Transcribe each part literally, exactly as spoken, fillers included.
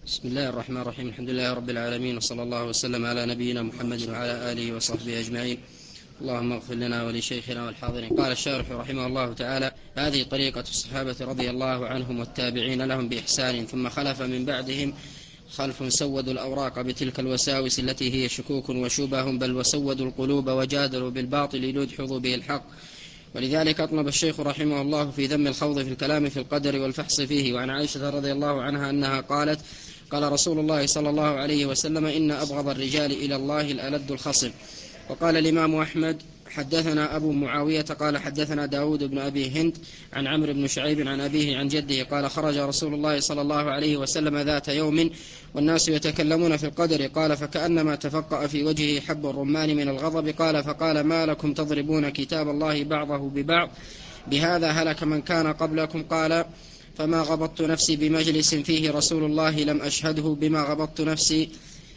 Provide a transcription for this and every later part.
بسم الله الرحمن الرحيم. الحمد لله رب العالمين، وصلى الله وسلم على نبينا محمد وعلى آله وصحبه أجمعين. اللهم اغفر لنا ولشيخنا والحاضرين. قال الشارح رحمه الله تعالى: هذه طريقة الصحابة رضي الله عنهم والتابعين لهم بإحسان، ثم خلف من بعدهم خلف سودوا الأوراق بتلك الوساوس التي هي شكوك وشبه، بل وسودوا القلوب وجادلوا بالباطل ليدحضوا به الحق. ولذلك أطلب الشيخ رحمه الله في ذم الخوض في الكلام في القدر والفحص فيه. وعن عائشة رضي الله عنها أنها قالت: قال رسول الله صلى الله عليه وسلم: إن أبغض الرجال إلى الله الألد الخصم. وقال الإمام أحمد: حدثنا أبو معاوية قال حدثنا داود بن أبي هند عن عمرو بن شعيب عن أبيه عن جده قال: خرج رسول الله صلى الله عليه وسلم ذات يوم والناس يتكلمون في القدر، قال: فكأنما تفقأ في وجهه حب الرمان من الغضب، قال: فقال: ما لكم تضربون كتاب الله بعضه ببعض؟ بهذا هلك من كان قبلكم. قال: فما غبطت نفسي بمجلس فيه رسول الله لم أشهده بما غبطت نفسي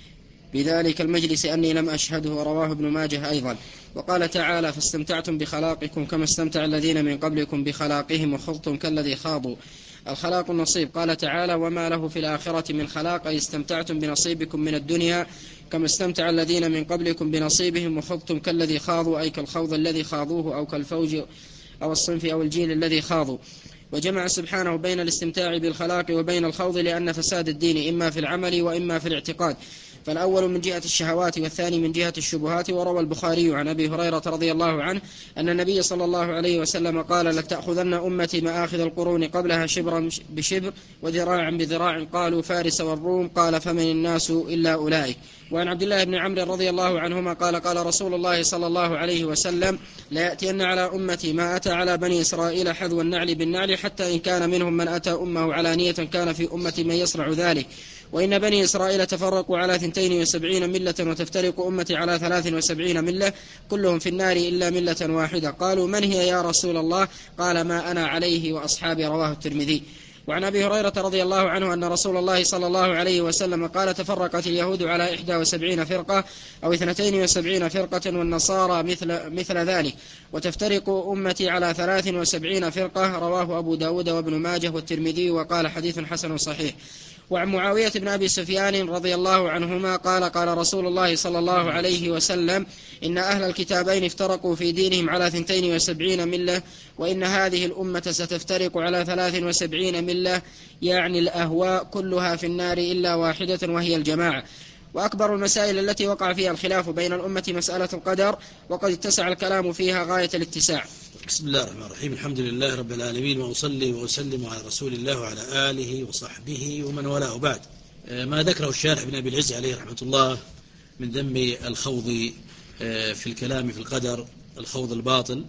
بذلك المجلس أني لم أشهده. رواه ابن ماجه أيضا. وقال تعالى: فاستمتعتم بخلاقكم كما استمتع الذين من قبلكم بخلاقهم وخضتم كالذي خاضوا. الخلاق النصيب. قال تعالى: وما له في الآخرة من خلاق، أي استمتعتم بنصيبكم من الدنيا كما استمتع الذين من قبلكم بنصيبهم وخضتم كالذي خاضوا، أي كالخوض الذي خاضوه، أو كالفوج أو الصنف أو الجيل الذي خاضوا. وجمع سبحانه بين الاستمتاع بالخلاق وبين الخوض، لأن فساد الدين إما في العمل وإما في الاعتقاد، فالأول من جهة الشهوات والثاني من جهة الشبهات. وروى البخاري عن أبي هريرة رضي الله عنه أن النبي صلى الله عليه وسلم قال: لتأخذن أمتي مآخذ القرون قبلها شبرا بشبر وذراعا بذراع. قالوا: فارس والروم. قال: فمن الناس إلا أولئك. وعن عبد الله بن عمرو رضي الله عنهما قال: قال رسول الله صلى الله عليه وسلم: لا يأتين على أمتي ما أتى على بني إسرائيل حذو النعل بالنعل، حتى إن كان منهم من أتى أمه علانية كان في أمتي من يصنع ذلك. وإن بني إسرائيل تفرقوا على اثنتين وسبعين ملة، وتفترق أمتي على ثلاث وسبعين ملة، كلهم في النار إلا ملة واحدة. قالوا: من هي يا رسول الله؟ قال: ما أنا عليه وأصحابي. رواه الترمذي. وعن أبي هريرة رضي الله عنه أن رسول الله صلى الله عليه وسلم قال: تفرقت اليهود على إحدى وسبعين فرقة أو اثنتين وسبعين فرقة، والنصارى مثل, مثل ذلك، وتفترق أمتي على ثلاث وسبعين فرقة. رواه أبو داود وابن ماجه والترمذي، وقال: حديث حسن صحيح. وعن معاوية بن أبي سفيان رضي الله عنهما قال: قال رسول الله صلى الله عليه وسلم: إن أهل الكتابين افترقوا في دينهم على ثنتين وسبعين ملة، وإن هذه الأمة ستفترق على ثلاث وسبعين ملة، يعني الأهواء كلها في النار إلا واحدة وهي الجماعة. وأكبر المسائل التي وقع فيها الخلاف بين الأمة مسألة القدر، وقد اتسع الكلام فيها غاية الاتساع. بسم الله الرحمن الرحيم. الحمد لله رب العالمين، وأصلي وأسلم على رسول الله وعلى آله وصحبه ومن والاه. بعد، ما ذكره الشارح بن أبي العز عليه رحمة الله من ذم الخوض في الكلام في القدر، الخوض الباطل،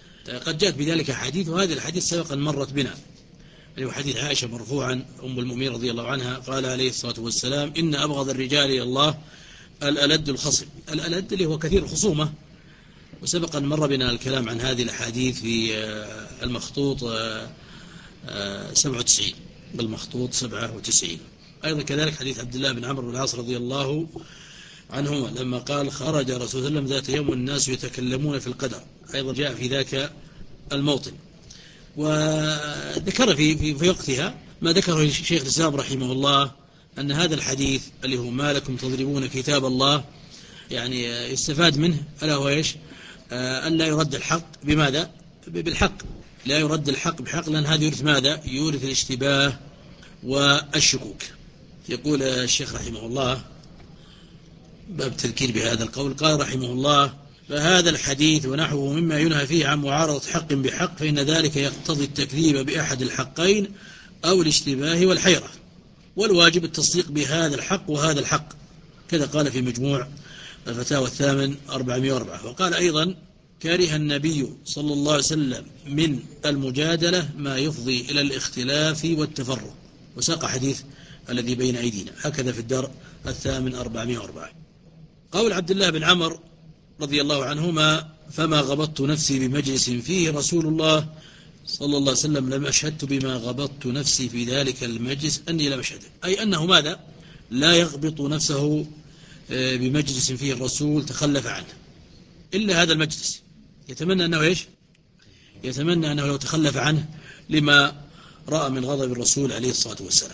قد جاءت بذلك حديث، وهذه الحديث سبقا مرت بنا، يعني حديث عائشة مرفوعا أم المؤمنين رضي الله عنها قال عليه الصلاة والسلام: إن أبغض الرجال إلى الله الألد الخصم. الألد اللي هو كثير الخصومة، وسبقا مر بنا الكلام عن هذه الأحاديث في المخطوط سبعة وتسعين، بالمخطوط سبعة وتسعين. أيضا كذلك حديث عبد الله بن عمرو بن العاص رضي الله عنهما لما قال: خرج رسول الله صلى الله عليه وسلم ذات يوم والناس يتكلمون في القدر، أيضا جاء في ذاك الموطن. وذكر في, في, في وقتها ما ذكره شيخ الإسلام رحمه الله، أن هذا الحديث اللي هو ما لكم تضربون كتاب الله، يعني يستفاد منه ألا هو إيش؟ أن لا يرد الحق بماذا؟ بالحق. لا يرد الحق بحق، لأن هذا يورث ماذا؟ يورث الاشتباه والشكوك. يقول الشيخ رحمه الله باب تذكير بهذا القول، قال رحمه الله: فهذا الحديث ونحوه مما ينهى فيه عن معارضة حق بحق، فإن ذلك يقتضي التكذيب بأحد الحقين أو الاشتباه والحيرة، والواجب التصديق بهذا الحق وهذا الحق. كذا قال في مجموع الفتاوى الثامن أربعمائة وأربعة. وقال أيضا: كره النبي صلى الله عليه وسلم من المجادلة ما يفضي إلى الاختلاف والتفرق. وساق حديث الذي بين أيدينا، هكذا في الدار الثامن أربعمائة وأربعة. قول عبد الله بن عمر رضي الله عنهما: فما غبطت نفسي بمجلس فيه رسول الله صلى الله عليه وسلم لم أشهدت بما غبطت نفسي في ذلك المجلس أني لم أشهد، أي أنه ماذا؟ لا يغبط نفسه بمجلس فيه الرسول تخلف عنه إلا هذا المجلس، يتمنى أنه إيش؟ يتمنى أنه لو تخلف عنه لما رأى من غضب الرسول عليه الصلاة والسلام.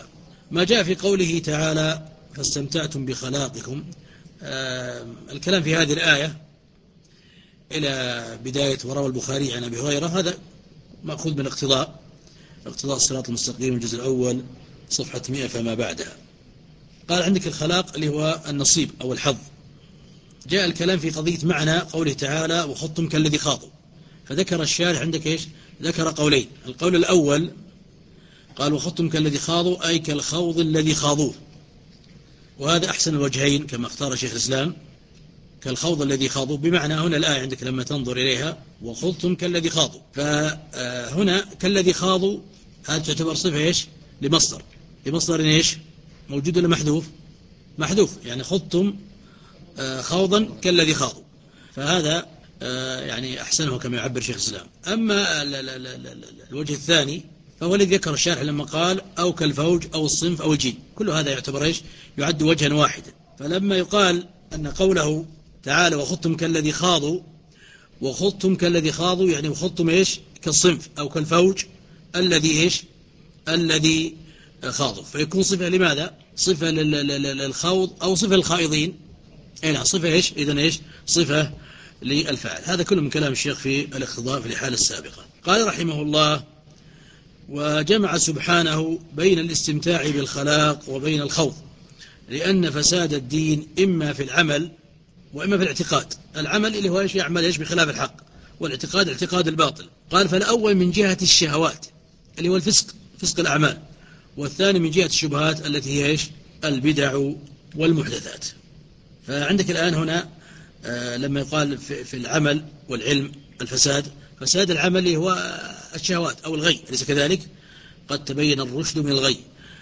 ما جاء في قوله تعالى فاستمتعتم بخلاقكم، آه الكلام في هذه الآية إلى بداية وروى البخاري عن أبي هريرة، هذا مأخوذ من اقتضاء اقتضاء الصراط المستقيم الجزء الأول صفحة مئة فما بعدها. قال عندك الخلاق اللي هو النصيب أو الحظ. جاء الكلام في قضية معنى قوله تعالى وخضتم كالذي خاضوا، فذكر الشارح عندك إيش؟ ذكر قولين. القول الأول قال وخضتم كالذي خاضوا أي كالخوض الذي خاضوه، وهذا أحسن الوجهين كما اختار شيخ الإسلام، كالخوض الذي خاضوه، بمعنى هنا الآية عندك لما تنظر إليها وخضتم كالذي خاضوا، فهنا كالذي خاضوا هذا تعتبر صفة إيش؟ لمصدر، لمصدر إيش؟ موجود ولا محذوف؟ محذوف، يعني خضتم خوضا كالذي خاضوا، فهذا يعني أحسنه كما يعبر شيخ الإسلام. أما الوجه الثاني فهو الذي ذكر الشارح لما قال أو كالفوج أو الصنف أو الجيل، كل هذا يعتبر إيش؟ يعد وجها واحدا. فلما يقال أن قوله تعالى وخضتم كالذي خاضوا، وخضتم كالذي خاضوا يعني وخضتم إيش؟ كالصنف أو كالفوج الذي إيش؟ الذي خاضوا، فيكون صفة لماذا؟ صفة للخوض أو صفة للخائضين، أي نعم صفة إيش؟ إذن إيش؟ صفة للفاعل. هذا كله من كلام الشيخ في الاقتضاء في الحالة السابقة. قال رحمه الله وجمع سبحانه بين الاستمتاع بالخلاق وبين الخوض، لأن فساد الدين إما في العمل وإما في الاعتقاد. العمل اللي هو إيش؟ يعمل إيش؟ بخلاف الحق، والاعتقاد اعتقاد الباطل. قال فالأول من جهة الشهوات اللي هو الفسق، فسق الأعمال، والثاني من جهة الشبهات التي هي إيش؟ البدع والمحدثات. فعندك الآن هنا آه لما يقال في, في العمل والعلم الفساد، فساد العمل هو الشهوات أو الغي، أليس كذلك؟ قد تبين الرشد من الغي.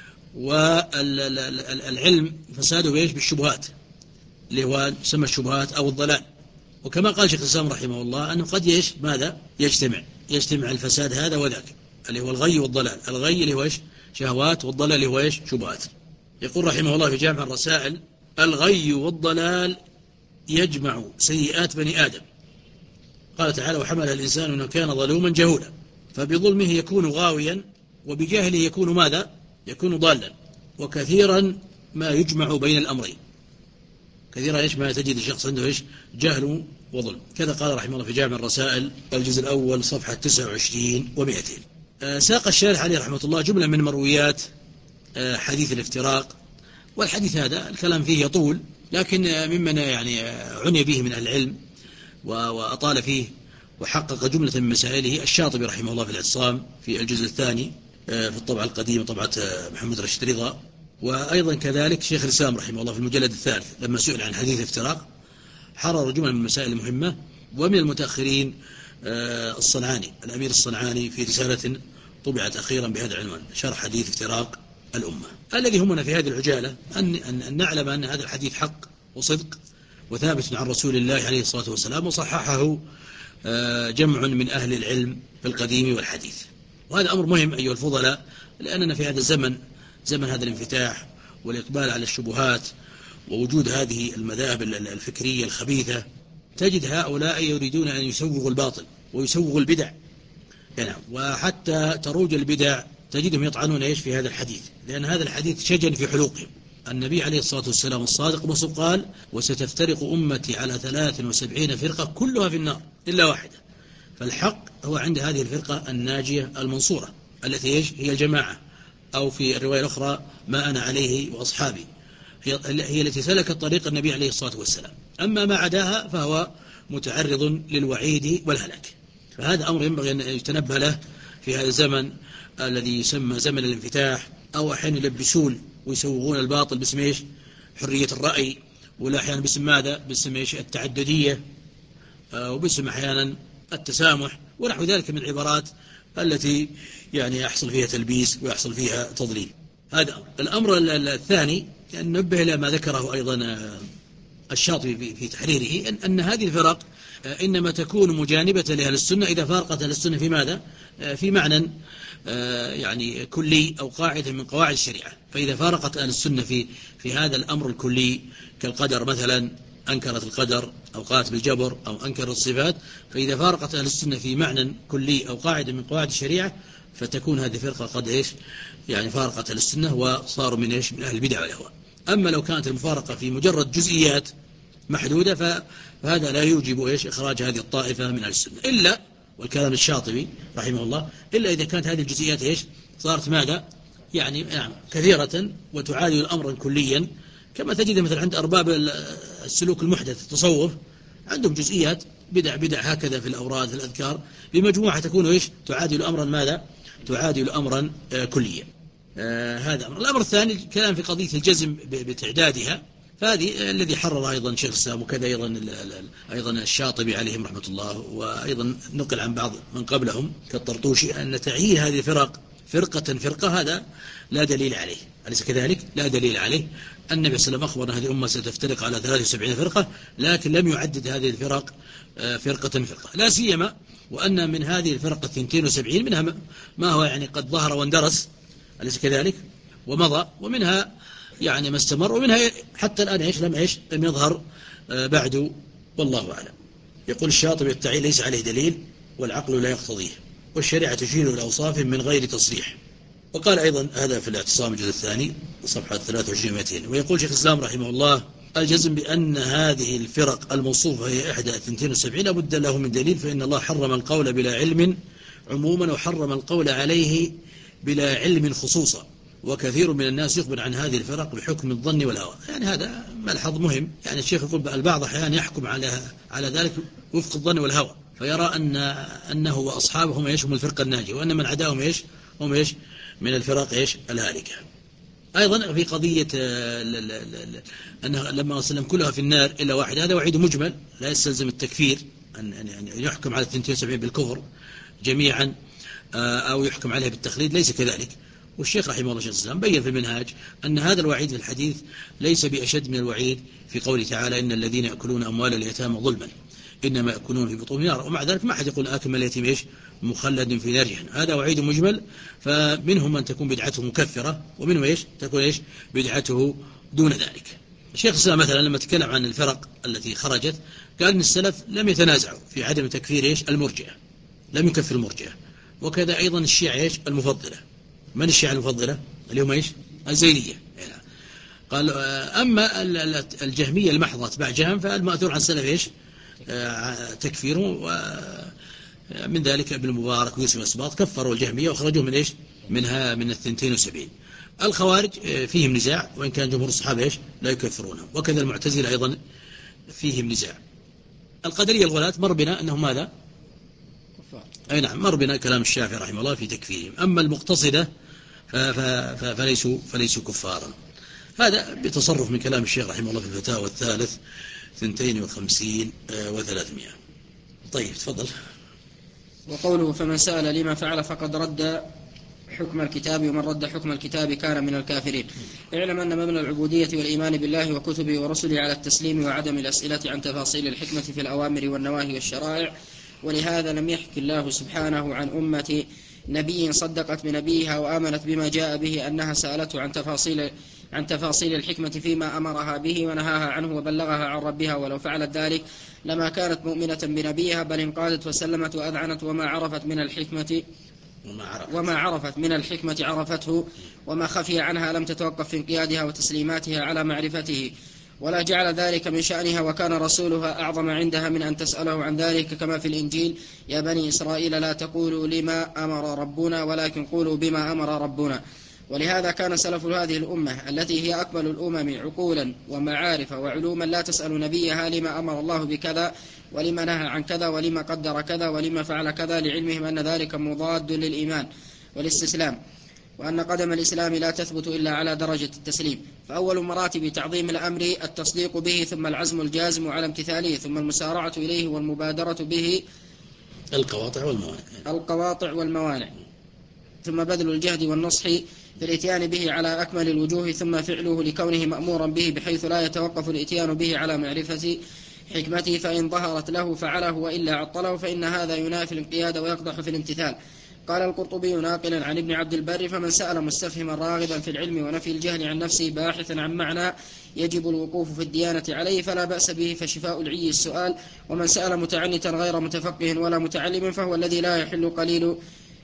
والعلم فساده بإيش؟ بالشبهات اللي هو يسمى الشبهات أو الضلال. وكما قال شيخ الإسلام رحمه الله أنه قد يش ماذا يجتمع يجتمع الفساد هذا وذاك اللي هو الغي والضلال، الغي اللي هو إيش؟ شهوات، والضلال اللي هو إيش؟ شبهات. يقول رحمه الله في جامع الرسائل الغي والضلال يجمع سيئات بني آدم. قال تعالى وحمل الإنسان أنه كان ظلوما جهولا، فبظلمه يكون غاويا وبجاهله يكون ماذا؟ يكون ضالا. وكثيرا ما يجمع بين الأمرين، كثيرا إيش ما تجد الشخص عنده إيش؟ جهل وظلم. كذا قال رحمه الله في جامع الرسائل الجزء الأول صفحة تسعة وعشرين ومئتين. آه ساق الشارح عليه رحمه الله جملة من مرويات آه حديث الافتراق، والحديث هذا الكلام فيه يطول، لكن آه ممن يعني آه عني به من العلم وأطال فيه وحقق جملة من مسائله الشاطبي رحمه الله في الاعتصام في الجزء الثاني آه في الطبعة القديمة طبعة آه محمد رشيد رضا. وأيضا كذلك شيخ الإسلام رحمه الله في المجلد الثالث لما سئل عن حديث الافتراق حرر جملة من المسائل المهمة. ومن المتأخرين الصنعاني الأمير الصنعاني في رسالة طبعت أخيرا بهذا العنوان شرح حديث افتراق الأمة. الذي همنا في هذه العجالة أن, أن نعلم أن هذا الحديث حق وصدق وثابت عن رسول الله عليه الصلاة والسلام، وصححه جمع من أهل العلم في القديم والحديث. وهذا أمر مهم أيها الفضلاء، لأننا في هذا الزمن زمن هذا الانفتاح والإقبال على الشبهات ووجود هذه المذاهب الفكرية الخبيثة، تجد هؤلاء يريدون أن يسوغوا الباطل ويسوغوا البدع يعني، وحتى تروج البدع تجدهم يطعنون إيش في هذا الحديث، لأن هذا الحديث شجن في حلوقهم. النبي عليه الصلاة والسلام الصادق المصدوق قال وستفترق أمتي على ثلاث وسبعين فرقة كلها في النار إلا واحدة. فالحق هو عند هذه الفرقة الناجية المنصورة التي إيش هي الجماعة، أو في الرواية الأخرى ما أنا عليه وأصحابي، هي, هي التي سلكت طريق النبي عليه الصلاة والسلام. أما ما عداها فهو متعرض للوعيد والهلاك. فهذا أمر ينبغي أن يتنبه له في هذا الزمن الذي يسمى زمن الانفتاح، أو أحيانا يلبسون ويسوغون الباطل باسم إيش؟ حرية الرأي، ولا أحيانا باسم ماذا؟ باسم إيش؟ التعددية، وباسم أحيانا التسامح ونحو ذلك من العبارات التي يعني يحصل فيها تلبيس ويحصل فيها تضليل. هذا الأمر الثاني أن ننبه إلى ما ذكره أيضا الشاطبي في تحريره، أن, أن هذه الفرق إنما تكون مجانبة لأهل السنة إذا فارقت أهل السنة في ماذا؟ في معنى يعني كلي أو قاعدة من قواعد الشريعة. فإذا فارقت أهل السنة في في هذا الأمر الكلي كالقدر مثلا، أنكرت القدر أو قالت بالجبر أو أنكرت الصفات، فإذا فارقت أهل السنة في معنى كلي أو قاعدة من قواعد الشريعة فتكون هذه الفرقة قد إيش يعني فارقت السنة وصاروا من إيش من أهل البدع والأهواء. أما لو كانت المفارقة في مجرد جزئيات محدودة فهذا لا يوجب إيش إخراج هذه الطائفة من أهل السنة، إلا والكلام الشاطبي رحمه الله إلا إذا كانت هذه الجزئيات إيش صارت ماذا يعني نعم كثيرة وتعادل أمرا كليا، كما تجد مثلا عند أرباب السلوك المحدث التصوف عندهم جزئيات بدع بدع هكذا في الأوراد في الأذكار بمجموعة تكون إيش تعادل أمرا ماذا تعادل أمرا آه كليا. آه هذا أمر. الأمر الثاني الكلام في قضية الجزم بتعدادها، فهذه الذي حرر أيضا شيخ الإسلام وكذا أيضا أيضا الشاطبي عليهم رحمة الله، وأيضا نقل عن بعض من قبلهم كالطرطوشي أن تعيين هذه الفرق فرقة فرقة هذا لا دليل عليه، أليس كذلك؟ لا دليل عليه. النبي صلى الله عليه وسلم أخبر أن هذه الأمة ستفترق على ثلاث وسبعين فرقة، لكن لم يعدد هذه الفرق فرقة فرقة، لا سيما وأن من هذه الفرقة اثنتين وسبعين منها ما هو يعني قد ظهر واندرس، أليس كذلك؟ ومضى، ومنها يعني ما استمر، ومنها حتى الآن إيش لم إيش لم يظهر بعد، والله أعلم. يقول الشاطبي التعيين ليس عليه دليل والعقل لا يقتضيه، والشريعة تشير إلى أوصاف من غير تصريح. وقال أيضا هذا في الاعتصام الجزء الثاني صفحة ثلاثة وعشرين مئتين. ويقول شيخ الإسلام رحمه الله الجزم بأن هذه الفرق الموصوفة هي إحدى اثنتين وسبعين لابد له من دليل، فإن الله حرم القول بلا علم عموما وحرم القول عليه بلا علم خصوصا، وكثير من الناس يخبر عن هذه الفرق بحكم الظن والهوى. يعني هذا ملحظ مهم، يعني الشيخ يقول البعض أحيانا يحكم على على ذلك وفق الظن والهوى، فيرى أن أنه وأصحابهم إيش هم الفرقة الناجية، وأن من عداهم إيش هم إيش من الفرق إيش الهالكة. أيضا في قضية أن لما وسلم كلها في النار إلا واحد، هذا وعيد مجمل لا يستلزم التكفير أن يعني يحكم على اثنتين وسبعين بالكفر جميعا أو يحكم عليه بالتخليد، ليس كذلك. والشيخ رحمه الله شيخ الإسلام بين في المنهاج أن هذا الوعيد في الحديث ليس بأشد من الوعيد في قوله تعالى إن الذين يأكلون أموال اليتامى ظلما إنما يأكلون في بطونهم نارا، ومع ذلك ما أحد يقول آكل مال اليتيم إيش مخلد في نار جهنم، هذا وعيد مجمل. فمنهم من تكون بدعته مكفرة، ومنهم إيش تكون إيش بدعته دون ذلك. الشيخ الإسلام مثلا لما تكلم عن الفرق التي خرجت قال إن السلف لم يتنازعوا في عدم تكفير إيش المرجئة، لم يكفر المرجئة، وكذا أيضا الشيعة إيش المفضلة. من الشيعة المفضلة اللي هم إيش الزيدية. قال أما الجهمية المحضة اتباع جهم فالمأثور عن السلف إيش تكفيره، ومن ذلك ابن المبارك ويوسف الأسباط كفروا الجهمية وخرجوا من إيش منها من الثنتين وسبعين. الخوارج فيهم نزاع، وإن كان جمهور الصحابة إيش لا يكفرونهم، وكذا المعتزلة أيضا فيهم نزاع. القدرية الغلاة مر بنا أنهم ماذا أي نعم مر بنا كلام الشافعي رحمه الله في تكفيرهم. أما المقتصدة فليسوا فليسوا كفارا. هذا بتصرف من كلام الشيخ رحمه الله في الفتاوى الثالث اثنتين وخمسين وثلاثمائة. طيب تفضل. وقوله فمن سأل لما فعل فقد رد حكم الكتاب، ومن رد حكم الكتاب كان من الكافرين. اعلم أن مبنى العبودية والإيمان بالله وكتبه ورسله على التسليم وعدم الأسئلة عن تفاصيل الحكمة في الأوامر والنواهي والشرائع، ولهذا لم يحكي الله سبحانه عن أمة نبي صدقت بنبيها وآمنت بما جاء به أنها سألته عن تفاصيل عن تفاصيل الحكمة فيما أمرها به ونهاها عنه وبلغها عن ربها، ولو فعلت ذلك لما كانت مؤمنة بنبيها، بل انقادت وسلمت وأذعنت وما عرفت من الحكمة وما عرفت من الحكمة عرفته، وما خفي عنها لم تتوقف في انقيادها وتسليماتها على معرفته، ولا جعل ذلك من شأنها، وكان رسولها أعظم عندها من أن تسأله عن ذلك، كما في الإنجيل يا بني إسرائيل لا تقولوا لما أمر ربنا ولكن قولوا بما أمر ربنا. ولهذا كان سلف هذه الأمة التي هي أكمل الأمم عقولا ومعارف وعلوما لا تسأل نبيها لما أمر الله بكذا ولما نهى عن كذا ولما قدر كذا ولما فعل كذا، لعلمهم أن ذلك مضاد للإيمان والاستسلام، وأن قدم الإسلام لا تثبت إلا على درجة التسليم. فأول مراتب تعظيم الأمر التصديق به، ثم العزم الجازم على امتثاله، ثم المسارعة إليه والمبادرة به القواطع والموانع القواطع والموانع ثم بذل الجهد والنصح في الاتيان به على أكمل الوجوه، ثم فعله لكونه مأمورا به بحيث لا يتوقف الاتيان به على معرفة حكمته، فإن ظهرت له فعله وإلا عطله، فإن هذا ينافي الانقياد ويقدح في الامتثال. قال القرطبي ناقلا عن ابن عبد البر فمن سأل مستفهما راغبا في العلم ونفي الجهل عن نفسه باحثا عن معنى يجب الوقوف في الديانة عليه فلا بأس به، فشفاء العي السؤال. ومن سأل متعنتا غير متفقه ولا متعلم فهو الذي لا يحل قليل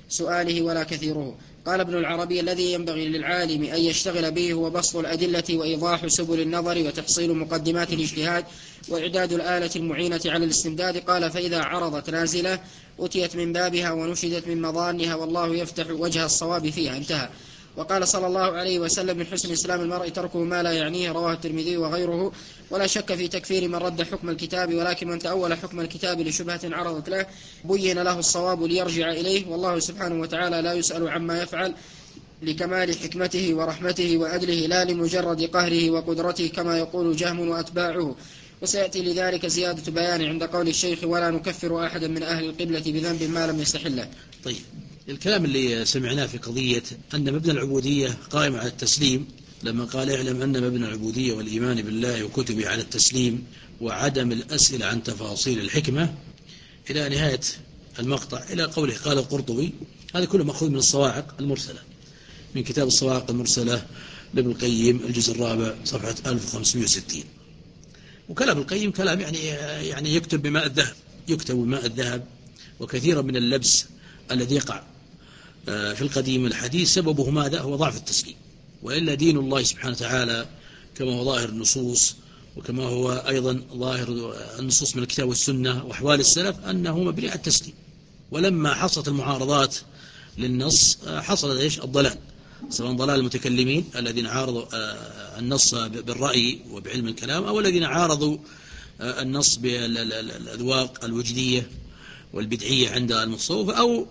سؤاله ولا كثيره. قال ابن العربي: الذي ينبغي للعالم أن يشتغل به هو بسط الأدلة وإيضاح سبل النظر وتحصيل مقدمات الاجتهاد وإعداد الآلة المعينة على الاستمداد. قال: فإذا عرضت نازلة أتيت من بابها ونشدت من مظانها والله يفتح وجه الصواب فيها. انتهى. وقال صلى الله عليه وسلم: من حسن إسلام المرء تركه ما لا يعنيه. رواه الترمذي وغيره. ولا شك في تكفير من رد حكم الكتاب، ولكن من تأول حكم الكتاب لشبهة عرضت له بين له الصواب ليرجع إليه، والله سبحانه وتعالى لا يسأل عما يفعل لكمال حكمته ورحمته وأدله، لا لمجرد قهره وقدرته كما يقول جهم وأتباعه. وسيأتي لذلك زيادة بيان عند قول الشيخ: ولا نكفر أحدا من أهل القبلة بذنب ما لم يستحله. طيب، الكلام اللي سمعناه في قضية أن مبنى العبودية قائم على التسليم، لما قال: اعلم أن مبنى العبودية والإيمان بالله وكتبه على التسليم وعدم الأسئلة عن تفاصيل الحكمة، إلى نهاية المقطع، إلى قوله قال القرطبي. هذا كله مأخوذ من الصواعق المرسلة، من كتاب الصواعق المرسلة لابن القيم الجزء الرابع صفحة ألف وخمسمائة وستين. وكلام القيم كلام يعني يعني يكتب بماء الذهب، يكتب بماء الذهب. وكثيرا من اللبس الذي يقع في القديم الحديث سببه ماذا؟ هو ضعف التسليم. وإلا دين الله سبحانه وتعالى كما هو ظاهر النصوص، وكما هو أيضا ظاهر النصوص من الكتاب والسنة وأحوال السلف، أنه مبني على التسليم. ولما حصلت المعارضات للنص حصل إيش؟ الضلال، سواء ضلال المتكلمين الذين عارضوا النص بالرأي وبعلم الكلام، أو الذين عارضوا النص بالأذواق الوجدية والبدعية عند المتصوف، أو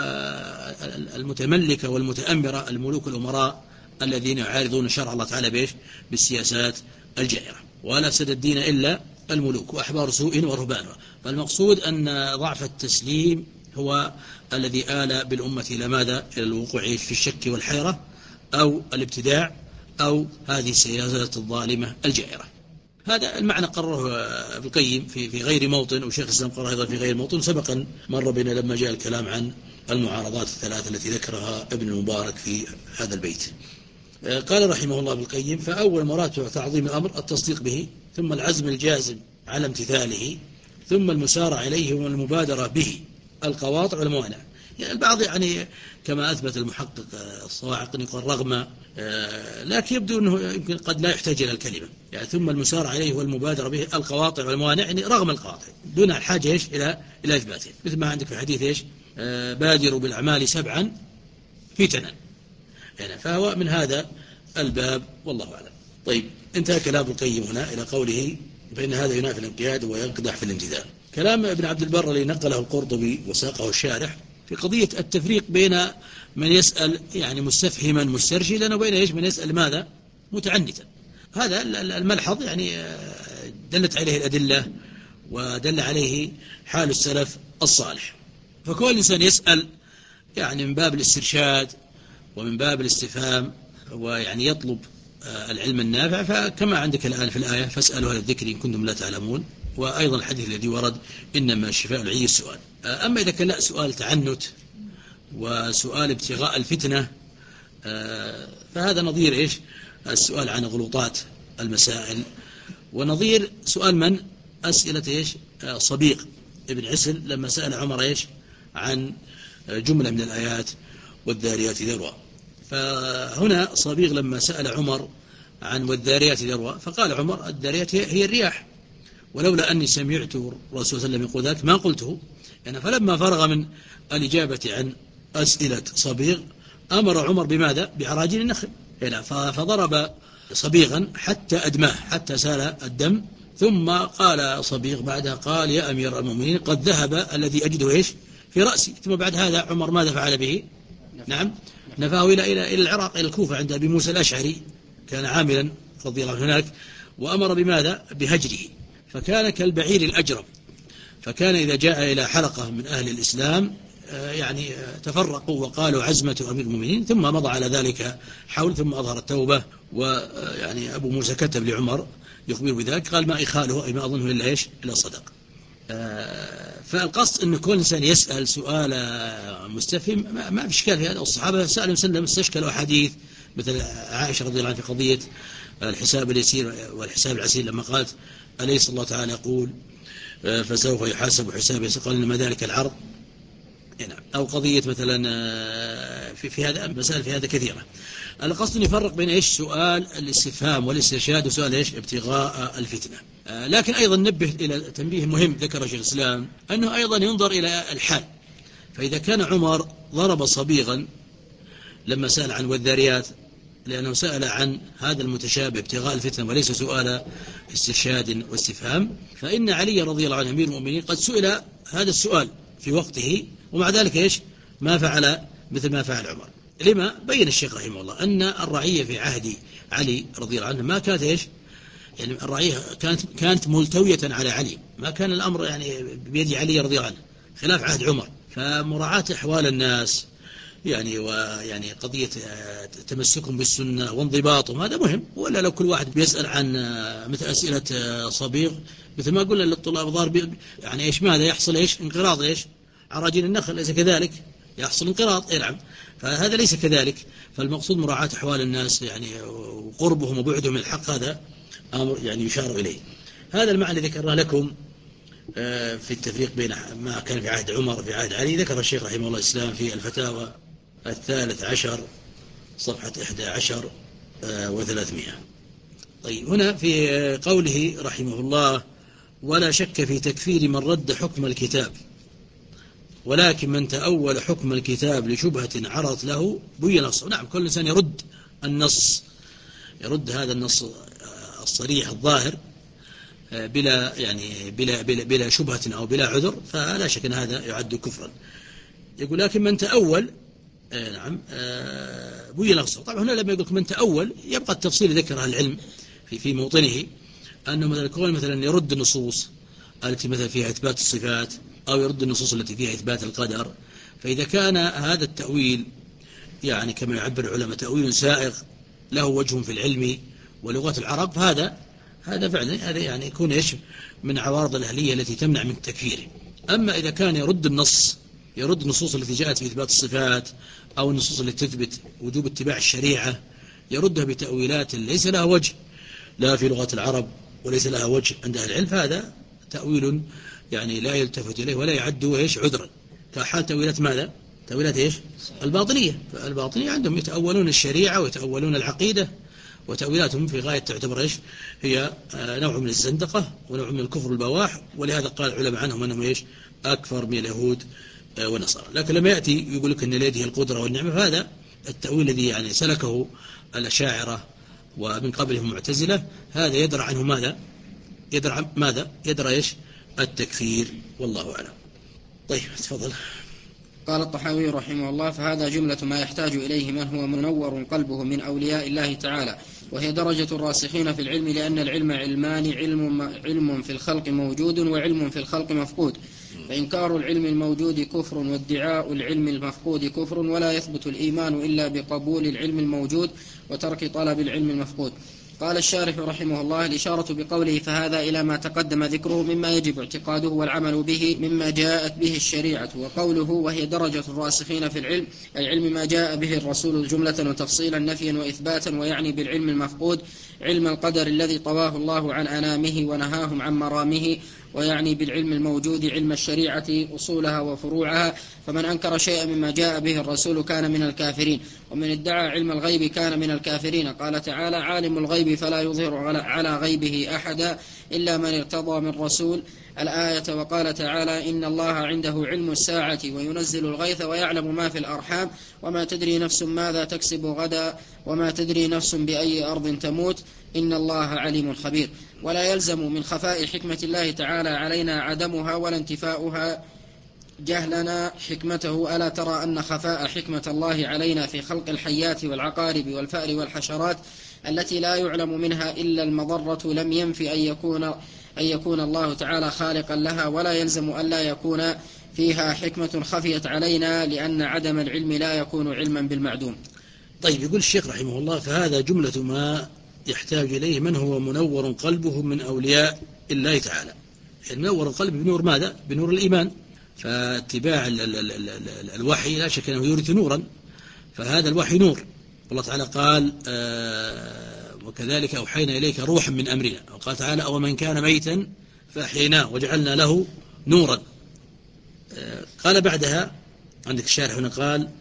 المتملكة والمتأمرة الملوك الأمراء الذين يعارضون شرع الله تعالى بإيش؟ بالسياسات الجائرة. ولا أفسد الدين إلا الملوك وأحبار سوء ورهبانها. فالمقصود أن ضعف التسليم هو الذي آل بالأمة إلى ماذا؟ إلى الوقوع في الشك والحيرة، أو الابتداع، أو هذه السياسات الظالمة الجائرة. هذا المعنى قرره ابن القيم في في غير موطن، وشيخ الإسلام قرره أيضا في غير موطن. سبقا مر بنا لما جاء الكلام عن المعارضات الثلاثة التي ذكرها ابن المبارك في هذا البيت. قال رحمه الله ابن القيم: فأول مراتب تعظيم الأمر التصديق به، ثم العزم الجازم على امتثاله، ثم المسارع إليه والمبادرة به، القواطع والموانع. يعني البعض يعني كما أثبت المحقق الصواعق أن يقول رغم، لكن يبدو أنه يمكن قد لا يحتاج إلى الكلمة. يعني ثم المسارع إليه والمبادرة به، القواطع والموانع، يعني رغم القواطع دون الحاجة إيش إلى إلى إثباته. مثل ما عندك في الحديث إيش؟ بادروا بالأعمال سبعا فتنا. يعني فهو من هذا الباب، والله أعلم. طيب، انتهى كلام القيم هنا إلى قوله: فإن هذا ينافي الانقياد وينقدح في الامتثال. كلام ابن عبد البر الذي نقله القرطبي وساقه الشارح في قضية التفريق بين من يسأل يعني مستفهما مسترشدا وبين ايش؟ من يسأل ماذا؟ متعنتا. هذا الملحظ يعني دلت عليه الأدلة ودل عليه حال السلف الصالح. فكل إنسان يسأل يعني من باب الاسترشاد ومن باب الاستفهام ويعني يطلب العلم النافع، فكما عندك الآن في الآية: فاسألوا أهل الذكر إن كنتم لا تعلمون. وأيضا الحديث الذي ورد: إنما الشفاء العي السؤال. أما إذا كان لا سؤال تعنت وسؤال ابتغاء الفتنة، فهذا نظير إيش؟ السؤال عن غلطات المسائل، ونظير سؤال من؟ أسئلة إيش؟ صبيغ ابن عسل لما سأل عمر إيش؟ عن جملة من الآيات: والذاريات ذروا. فهنا صبيغ لما سأل عمر عن والذاريات ذروا، فقال عمر: الذاريات هي الرياح، ولولا أني سمعت الرسول صلى الله عليه وسلم يقول ذلك ما قلته. يعني فلما فرغ من الإجابة عن أسئلة صبيغ أمر عمر بماذا؟ بعراجين النخل. يعني فضرب صبيغا حتى أدماه، حتى سال الدم. ثم قال صبيغ بعدها: قال: يا أمير المؤمنين، قد ذهب الذي أجده إيش في رأسي. ثم بعد هذا عمر ماذا فعل به؟ نعم، نفاه إلى إلى إلى العراق، إلى الكوفة عند أبي موسى الأشعري، كان عاملا رضي الله عنه هناك، وأمر بماذا؟ بهجره. فكان كالبعير الأجرب، فكان إذا جاء إلى حلقة من أهل الإسلام يعني تفرقوا وقالوا عزمة أمير المؤمنين، ثم مضى على ذلك حول، ثم أظهر التوبة. ويعني أبو موسى كتب لعمر يخبر بذلك، قال: ما إخاله أي ما أظنه إلا إيش؟ إلا صدق. فالقصد أن كل إنسان يسأل سؤال مستفهم ما في إشكال في هذا. الصحابة سألوا سلم استشكلوا أحاديث، مثل عائشة رضي الله عنها في قضية الحساب اليسير والحساب العسير، لما قالت: أليس الله تعالى يقول فسوف يحاسب حساب يسير؟ قال: إنما ذلك العرض نعم. أو قضية مثلا في, في هذا مسائل في هذا كثيرة. القصد أن يفرق بين إيش سؤال الاستفهام والاسترشاد وسؤال إيش ابتغاء الفتنة. لكن أيضا نبه إلى تنبيه مهم ذكر شيخ الإسلام أنه أيضا ينظر إلى الحال. فإذا كان عمر ضرب صبيغا لما سأل عن والذاريات لأنه سأل عن هذا المتشابه ابتغاء الفتنة وليس سؤال استرشاد واستفهام، فإن علي رضي الله عنه أمير المؤمنين قد سئل هذا السؤال في وقته ومع ذلك إيش ما فعل مثل ما فعل عمر. لما؟ بين الشيخ رحمه الله أن الرعية في عهد علي رضي الله عنه ما كانت إيش يعني الرعية كانت كانت ملتوية على علي، ما كان الأمر يعني بيد علي رضي الله عنه خلاف عهد عمر. فمراعاة أحوال الناس يعني ويعني قضية تمسكهم بالسنة وانضباطهم هذا مهم، ولا لو كل واحد بيسأل عن مثل أسئلة صبيغ مثل ما قلنا للطلاب ضار يعني إيش ماذا يحصل إيش انقراض إيش عراجين النخل، ليس كذلك يحصل انقراض إلعب، فهذا ليس كذلك. فالمقصود مراعاة أحوال الناس يعني وقربهم وبعدهم من الحق، هذا أمر يعني يشار إليه. هذا المعنى ذكرنا لكم في التفريق بين ما كان في عهد عمر وفي عهد علي. ذكر الشيخ رحمه الله الإسلام في الفتاوى الثالث عشر صفحة إحدى عشر وثلاثمائة. طيب هنا في قوله رحمه الله ولا شك في تكفير من رد حكم الكتاب ولكن من تأول حكم الكتاب لشبهة عرضت له بين نصه. نعم كل إنسان يرد النص يرد هذا النص الصريح الظاهر بلا يعني بلا بلا بلا شبهة أو بلا عذر، فلا شك أن هذا يعد كفرا. يقول لكن من تأول نعم بين نصه. طبعا هنا لما يقول من تأول يبقى التفصيل ذكر أهل العلم في في موطنه أنه مثلا كون مثلا يرد النصوص التي مثلا فيها إثبات الصفات أو يرد النصوص التي فيها إثبات القدر. فإذا كان هذا التأويل يعني كما يعبر العلماء تأويل سائغ له وجه في العلم ولغة العرب، فهذا هذا فعلا هذا يعني يكون إيش من عوارض الأهلية التي تمنع من تكفيره. أما إذا كان يرد النص يرد النصوص التي جاءت في إثبات الصفات أو النصوص التي تثبت وجوب اتباع الشريعة يردها بتأويلات ليس لها وجه لا في لغة العرب وليس لها وجه عند أهل العلم، فهذا تأويل يعني لا يلتفت إليه ولا يعد إيش عذرا، كحال تأويلات ماذا؟ تأويلات إيش؟ الباطنية. فالباطنية عندهم يتأولون الشريعة ويتأولون العقيدة، وتأويلاتهم في غاية تعتبر إيش هي نوع من الزندقة ونوع من الكفر البواح، ولهذا قال العلماء عنهم أنهم إيش أكثر من اليهود والنصارى. لكن لما يأتي يقول لك أن لديه القدرة والنعمة، فهذا التأويل الذي يعني سلكه الأشاعرة ومن قبلهم المعتزلة، هذا يدرى عنه ماذا؟ يدرى ماذا؟ يدرى إيش التكفير، والله أعلم. طيب تفضل. قال الطحاوي رحمه الله فهذا جملة ما يحتاج إليه من هو منور قلبه من أولياء الله تعالى، وهي درجة الراسخين في العلم، لأن العلم علمان، علم, علم في الخلق موجود وعلم في الخلق مفقود، فإنكار العلم الموجود كفر وادعاء العلم المفقود كفر، ولا يثبت الإيمان إلا بقبول العلم الموجود وترك طلب العلم المفقود. قال الشارح رحمه الله الإشارة بقوله فهذا إلى ما تقدم ذكره مما يجب اعتقاده والعمل به مما جاءت به الشريعة. وقوله وهي درجة الراسخين في العلم أي علم ما جاء به الرسول جملة وتفصيلا نفيا وإثباتا، ويعني بالعلم المفقود علم القدر الذي طواه الله عن أنامه ونهاهم عن مرامه، ويعني بالعلم الموجود علم الشريعة أصولها وفروعها. فمن أنكر شيئا مما جاء به الرسول كان من الكافرين، ومن ادعى علم الغيب كان من الكافرين. قال تعالى عالم الغيب فلا يظهر على غيبه أحدا إلا من ارتضى من رسول الآية. وقال تعالى إن الله عنده علم الساعة وينزل الغيث ويعلم ما في الأرحام وما تدري نفس ماذا تكسب غدا وما تدري نفس بأي أرض تموت إن الله عليم خبير. ولا يلزم من خفاء حكمة الله تعالى علينا عدمها ولا انتفاؤها جهلنا حكمته. ألا ترى أن خفاء حكمة الله علينا في خلق الحيات والعقارب والفأر والحشرات التي لا يعلم منها إلا المضرة لم ينفي أن يكون, أن يكون الله تعالى خالقا لها، ولا يلزم أن لا يكون فيها حكمة خفيت علينا، لأن عدم العلم لا يكون علما بالمعدوم. طيب يقول الشيخ رحمه الله فهذا جملة ما يحتاج إليه من هو منور قلبه من أولياء الله تعالى. منور القلب بنور ماذا؟ بنور الإيمان. فاتباع ال ال ال ال ال الوحي لا شك أنه يورث نورا، فهذا الوحي نور. الله تعالى قال آه وكذلك أوحينا إليك روحا من أمرنا، وقال تعالى ومن كان ميتا فأحييناه وجعلنا له نورا. آه قال بعدها عندك الشارح هنا قال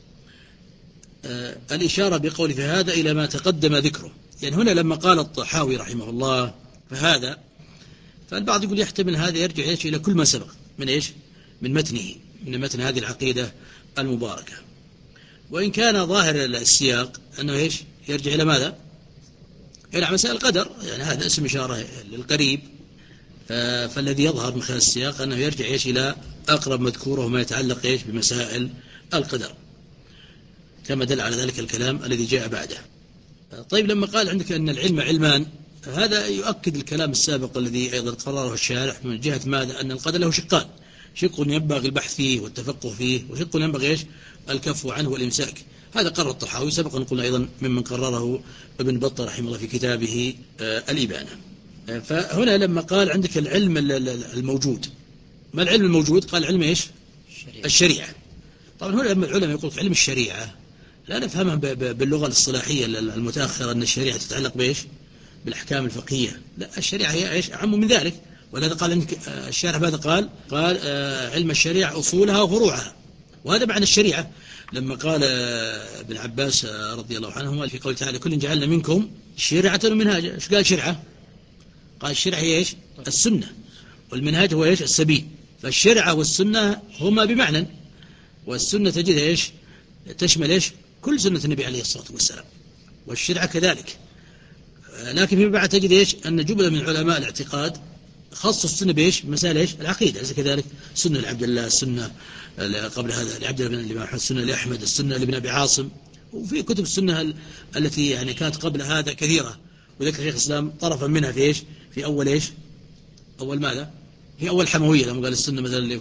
آه الإشارة بقول في هذا إلى ما تقدم ذكره. يعني هنا لما قال الطحاوي رحمه الله فهذا، فالبعض يقول يحتمل هذا يرجع إيش إلى كل ما سبق من إيش من متنه، من متن هذه العقيدة المباركة. وإن كان ظاهر السياق أنه إيش يرجع إلى ماذا؟ إلى مسائل القدر، يعني هذا اسم إشارة للقريب، فالذي يظهر من خلال السياق أنه يرجع إيش إلى أقرب مذكور وما يتعلق إيش بمسائل القدر، كما دل على ذلك الكلام الذي جاء بعده. طيب لما قال عندك أن العلم علمان، هذا يؤكد الكلام السابق الذي أيضا قرره الشارح من جهة ماذا؟ أن القدر له شقان، شق ينبغي البحث فيه والتفقه فيه، وشق ينبغي إيش الكف عنه والإمساك. هذا قرر الطحاوي، سبق أن قلنا أيضا ممن قرره ابن بطة رحمه الله في كتابه آه الإبانة. آه فهنا لما قال عندك العلم الموجود، ما العلم الموجود؟ قال علم إيش الشريعة. الشريعة. طبعا هنا لما العلماء يقول في علم الشريعة لا نفهمها باللغة الصلاحية المتأخرة أن الشريعة تتعلق بإيش بالأحكام الفقهية، لا، الشريعة هي إيش أعم من ذلك. ولهذا قال عندك الشارح ماذا قال؟ قال آه علم الشريعة أصولها وفروعها، وهذا معنى الشريعة. لما قال ابن عباس رضي الله عنهما في قول تعالى كل جعلنا منكم شريعة ومنهاجا، ايش قال شريعة؟ قال الشريعة هي ايش السنة، والمنهاج هو ايش السبيل. فالشريعة والسنة هما بمعنى، والسنة تجد ايش تشمل ايش كل سنة النبي عليه الصلاة والسلام، والشريعة كذلك. لكن فيما بعد تجد ايش أن جملة من علماء الاعتقاد خاص السنة بإيش مسائل إيش العقيدة، ليس كذلك؟ سنة لعبد الله، السنة قبل هذا لعبد الله بن الإمام أحمد، السنة لأحمد، السنة لابن أبي عاصم، وفي كتب السنة التي يعني كانت قبل هذا كثيرة، وذكر شيخ الإسلام طرفا منها في إيش في أول إيش أول ماذا في أول حموية، لما قال السنة مثلا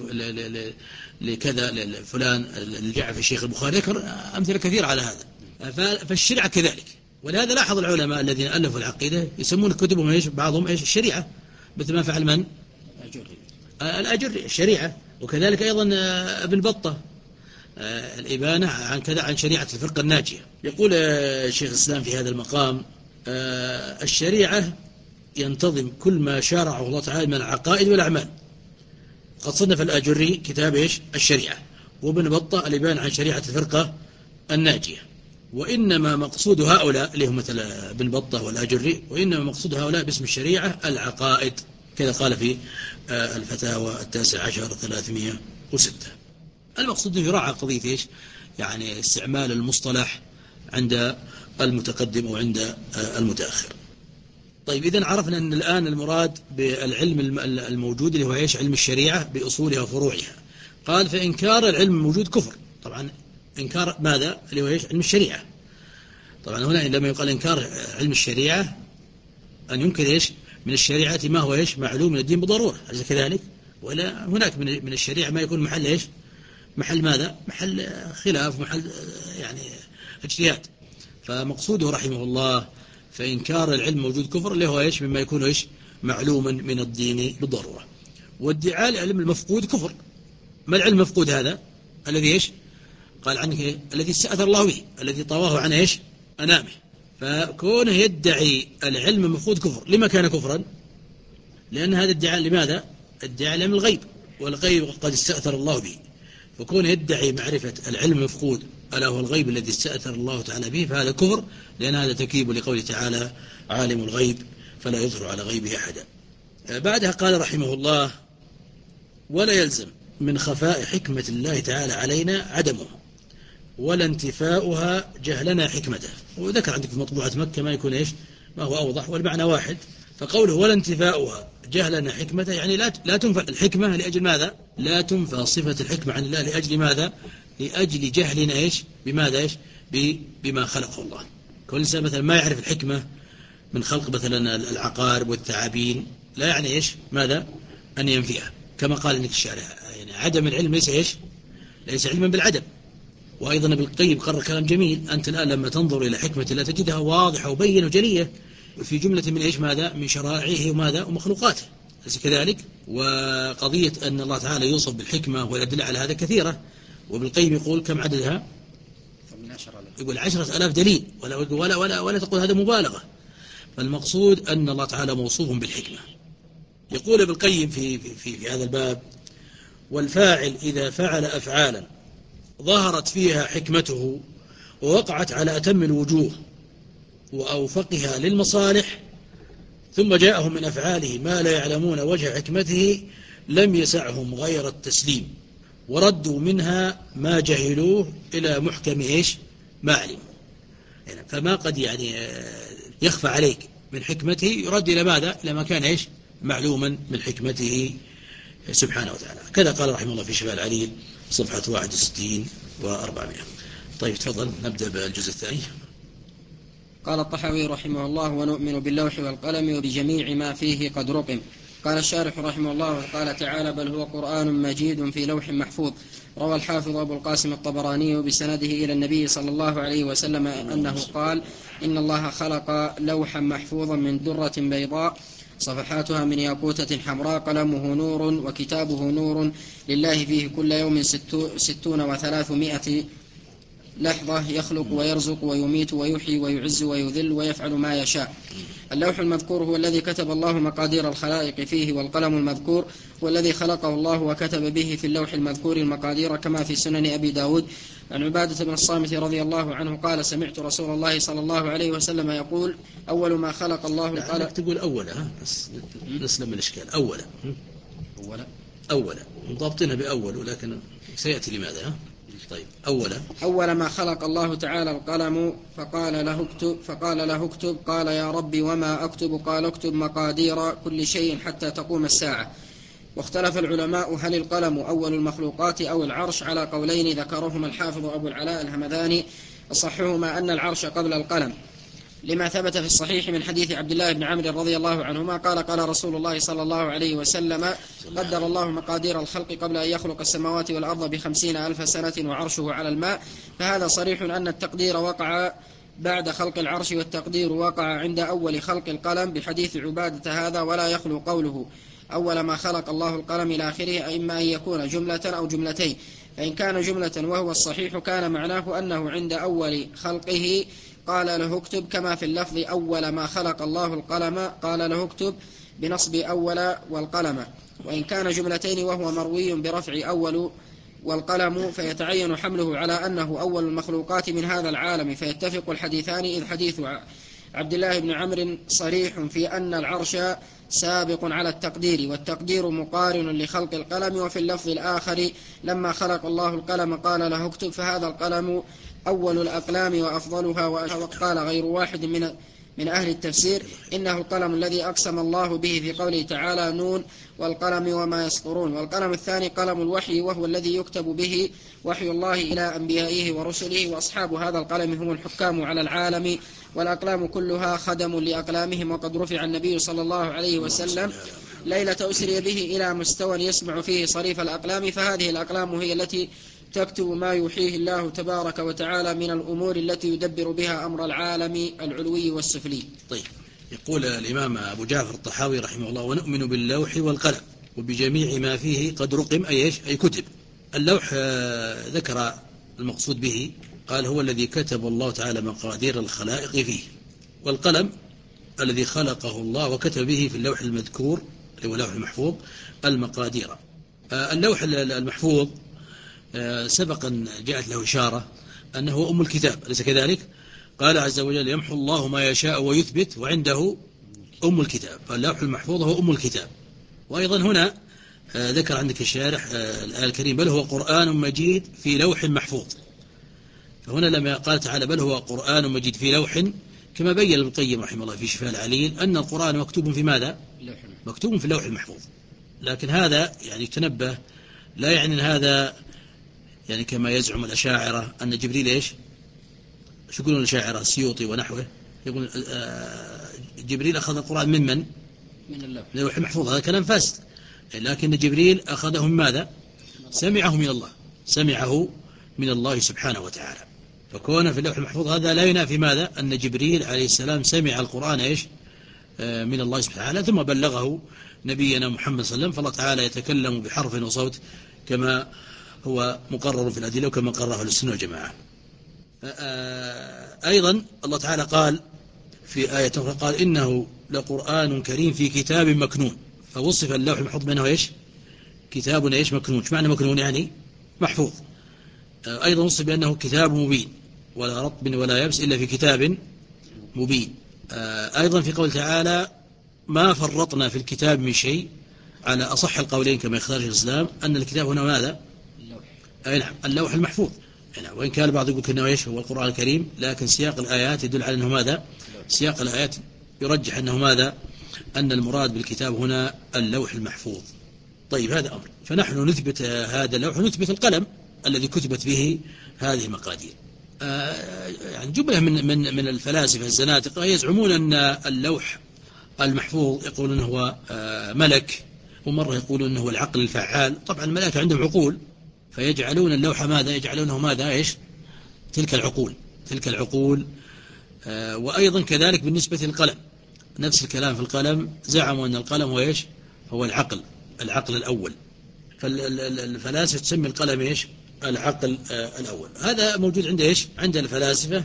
لكذا لفلان الجعفي الشيخ البخاري، ذكر أمثلة كثيرة على هذا. فالشريعة كذلك. ولهذا لاحظ العلماء الذين ألفوا العقيدة يسمون كتبهم إيش بعضهم إيش الشريعة، مثل ما فعل من الأجري الشريعة، وكذلك أيضا ابن بطة الإبانة عن كذا عن شريعة الفرقة الناجية. يقول الشيخ الإسلام في هذا المقام الشريعة ينتظم كل ما شارعه الله تعالى من العقائد والأعمال. قد صنف الأجري كتاب إيش الشريعة، وابن بطة الإبانة عن شريعة الفرقة الناجية. وإنما مقصود هؤلاء اللي هم مثل ابن بطة والأجري، وإنما مقصود هؤلاء باسم الشريعة العقائد، كذا قال في الفتاوى التاسع عشر ثلاثمائة وستة. المقصود أنه يراعى قضية إيش يعني استعمال المصطلح عند المتقدم وعند المتأخر. طيب إذن عرفنا أن الآن المراد بالعلم الموجود اللي هو إيش علم الشريعة بأصولها وفروعها. قال فإنكار العلم الموجود كفر. طبعا إنكار ماذا اللي هو إيش علم الشريعة. طبعا هنا لما يقال إنكار علم الشريعة أن ينكر إيش من الشريعة ما هو إيش معلوم من الدين بضرورة، أليس كذلك؟ ولا هناك من من الشريعة ما يكون محل إيش محل ماذا محل خلاف، محل يعني اجتهاد. فمقصوده رحمه الله فإنكار العلم موجود كفر اللي هو إيش مما يكون إيش معلوما من الدين بالضرورة. وادعاء العلم المفقود كفر. ما العلم المفقود هذا الذي إيش قال عنه إيه؟ الذي استأثر الله به، الذي طواه عن إيش أنامه. فكونه يدعي العلم المفقود كفر. لما كان كفرا؟ لأن هذا الادعاء لماذا؟ ادعاء علم الغيب، والغيب قد استأثر الله به. فكونه يدعي معرفة العلم المفقود ألا هو الغيب الذي استأثر الله تعالى به، فهذا كفر، لأن هذا تكذيب لقوله تعالى عالم الغيب فلا يظهر على غيبه أحدا. بعدها قال رحمه الله ولا يلزم من خفاء حكمة الله تعالى علينا عدمه ولا انتفاؤها جهلنا حكمته. وذكر عندك في مطبوعة مكة ما يكون إيش ما هو أوضح، والمعنى واحد. فقوله ولا انتفاؤها جهلنا حكمته يعني لا لا تنفى الحكمة لأجل ماذا؟ لا تنفى صفة الحكمة عن الله لأجل ماذا؟ لأجل جهلنا إيش بماذا إيش بما خلقه الله. كل إنسان مثلا ما يعرف الحكمة من خلق مثلا العقارب والثعابين لا يعني إيش ماذا أن ينفيها، كما قال لك الشارع يعني عدم العلم ليس إيش ليس علما بالعدم. وأيضا ابن القيم قرر كلام جميل. أنت الآن لما تنظر إلى حكمة الله تجدها واضحة وبينة وجلية في جملة من إيش ماذا من شرائعه وماذا ومخلوقاته، أليس كذلك؟ وقضية أن الله تعالى يوصف بالحكمة والأدلة على هذا كثيرة. وابن القيم يقول كم عددها؟ يقول عشرة ألاف دليل، ولا ولا ولا, ولا تقول هذا مبالغة. فالمقصود أن الله تعالى موصوف بالحكمة. يقول ابن القيم في, في, في, في هذا الباب والفاعل إذا فعل أفعالا ظهرت فيها حكمته ووقعت على أتم الوجوه وأوفقها للمصالح، ثم جاءهم من أفعاله ما لا يعلمون وجه حكمته، لم يسعهم غير التسليم، وردوا منها ما جهلوه إلى محكم إيش ما علم. يعني فما قد يعني يخفى عليك من حكمته يرد إلى ماذا؟ إلى ما كان إيش معلوما من حكمته سبحانه وتعالى. كذا قال رحمه الله في شفاء العليل صفحة واحد وستين وأربعمائة. طيب تفضل نبدأ بالجزء الثاني. قال الطحاوي رحمه الله: ونؤمن باللوح والقلم وبجميع ما فيه قد رقم. قال الشارح رحمه الله: قال تعالى: بل هو قرآن مجيد في لوح محفوظ. روى الحافظ أبو القاسم الطبراني بسنده إلى النبي صلى الله عليه وسلم أنه قال: إن الله خلق لوحا محفوظا من درة بيضاء صفحاتها من ياقوتة حمراء، قلمه نور وكتابه نور، لله فيه كل يوم ستون وثلاثمائة لحظة، يخلق ويرزق ويميت ويحيي ويعز ويذل ويفعل ما يشاء. اللوح المذكور هو الذي كتب الله مقادير الخلائق فيه، والقلم المذكور هو الذي خلقه الله وكتب به في اللوح المذكور المقادير، كما في سنن أبي داود عن عبادة بن الصامت رضي الله عنه قال: سمعت رسول الله صلى الله عليه وسلم يقول: أول ما خلق الله القلم. تقول أولا، ها بس نسلم من الإشكال. أولا أولا أولا ضابطنا بأول، ولكن سيأتي لماذا. ها؟ طيب أولا أول ما خلق الله تعالى القلم فقال له اكتب فقال له اكتب قال: يا ربي وما أكتب؟ قال: اكتب مقادير كل شيء حتى تقوم الساعة. واختلف العلماء هل القلم أول المخلوقات أو العرش، على قولين ذكرهما الحافظ أبو العلاء الهمذاني، أصحهما أن العرش قبل القلم، لما ثبت في الصحيح من حديث عبد الله بن عمرو رضي الله عنهما قال: قال رسول الله صلى الله عليه وسلم: قدر الله مقادير الخلق قبل أن يخلق السماوات والأرض بخمسين ألف سنة وعرشه على الماء. فهذا صريح أن التقدير وقع بعد خلق العرش، والتقدير وقع عند أول خلق القلم، بحديث عبادة هذا: ولا يخلو قوله أول ما خلق الله القلم إلى آخره، إما أن يكون جملة أو جملتين. فإن كان جملة وهو الصحيح كان معناه أنه عند أول خلقه قال له اكتب، كما في اللفظ: أول ما خلق الله القلم قال له اكتب، بنصب أول والقلم. وإن كان جملتين وهو مروي برفع أول والقلم، فيتعين حمله على أنه أول المخلوقات من هذا العالم، فيتفق الحديثان، إذ حديث عبد الله بن عمرو صريح في أن العرش سابق على التقدير، والتقدير مقارن لخلق القلم. وفي اللفظ الآخر: لما خلق الله القلم قال له اكتب، فهذا القلم أول الأقلام وأفضلها. وقال غير واحد من من أهل التفسير: إنه القلم الذي أقسم الله به في قوله تعالى: نون والقلم وما يسطرون. والقلم الثاني قلم الوحي، وهو الذي يكتب به وحي الله إلى أنبيائه ورسله، وأصحاب هذا القلم هم الحكام على العالم، والأقلام كلها خدم لأقلامهم. وقد رفع النبي صلى الله عليه وسلم ليلة أسري به إلى مستوى يسمع فيه صريف الأقلام، فهذه الأقلام هي التي تكتب ما يوحيه الله تبارك وتعالى من الأمور التي يدبر بها أمر العالم العلوي والسفلي. طيب، يقول الإمام أبو جعفر الطحاوي رحمه الله: ونؤمن باللوح والقلم وبجميع ما فيه قد رقم، أي إيش؟ أي كتب. اللوح ذكر المقصود به، قال: هو الذي كتب الله تعالى مقادير الخلائق فيه. والقلم الذي خلقه الله وكتب به في اللوح المذكور اللي هو اللوح المحفوظ المقادير. اللوح المحفوظ سبق أن جاءت له إشارة أنه أم الكتاب، أليس كذلك؟ قال عز وجل: يمحو الله ما يشاء ويثبت وعنده أم الكتاب. فاللوح المحفوظ هو أم الكتاب. وأيضا هنا ذكر عندك الشارح الآية الكريم: بل هو قرآن مجيد في لوح محفوظ. فهنا لما قال تعالى: بل هو قرآن مجيد في لوح، كما بين ابن القيم رحمه الله في شفاء العليل أن القرآن مكتوب في ماذا؟ مكتوب في اللوح المحفوظ. لكن هذا يعني تنبه، لا يعني أن هذا يعني كما يزعم الأشاعرة أن جبريل إيش؟ شو يقولون الأشاعرة السيوطي ونحوه؟ يقول جبريل أخذ القرآن من من؟ من اللوح من اللوح المحفوظ. هذا كلام فاسد. لكن جبريل أخذه من ماذا؟ سمعه من الله، سمعه من الله سبحانه وتعالى. فكون في اللوح المحفوظ هذا لا ينافي ماذا؟ أن جبريل عليه السلام سمع القرآن إيش؟ من الله سبحانه وتعالى، ثم بلغه نبينا محمد صلى الله عليه وسلم. فالله تعالى يتكلم بحرف وصوت كما هو مقرر في الأدلة وكما قرره السنة والجماعة. أيضا الله تعالى قال في آية أخرى: قال: إنه لقرآن كريم في كتاب مكنون. فوصف اللوح المحفوظ منه إيش؟ كتاب إيش؟ مكنون. ايش معنى مكنون؟ يعني محفوظ. أيضا وصف بأنه كتاب مبين ولا رطب ولا يبس إلا في كتاب مبين. أيضا في قول تعالى ما فرطنا في الكتاب من شيء، على أصح القولين كما يختار شيخ الإسلام أن الكتاب هنا ماذا؟ أي نعم اللوح المحفوظ. يعني وإن كان البعض يقول أنه إيش هو القرآن الكريم، لكن سياق الآيات يدل على أنه ماذا؟ سياق الآيات يرجح أنه ماذا؟ أن المراد بالكتاب هنا اللوح المحفوظ. طيب هذا أمر. فنحن نثبت هذا اللوح ونثبت القلم الذي كتبت به هذه المقادير. آه يعني جملة من من من الفلاسفة الزنادقة يزعمون أن اللوح المحفوظ يقولون هو آه ملك، ومرة يقولون أنه هو العقل الفعال. طبعا الملائكة عندهم عقول، فيجعلون اللوح ماذا؟ يجعلونه ماذا؟ إيش؟ تلك العقول تلك العقول. آه وأيضا كذلك بالنسبة للقلم نفس الكلام. في القلم زعموا أن القلم هو إيش؟ هو العقل العقل الأول. فالفلاسفة تسمي القلم إيش؟ العقل آه الأول. هذا موجود عند إيش؟ عند الفلاسفة.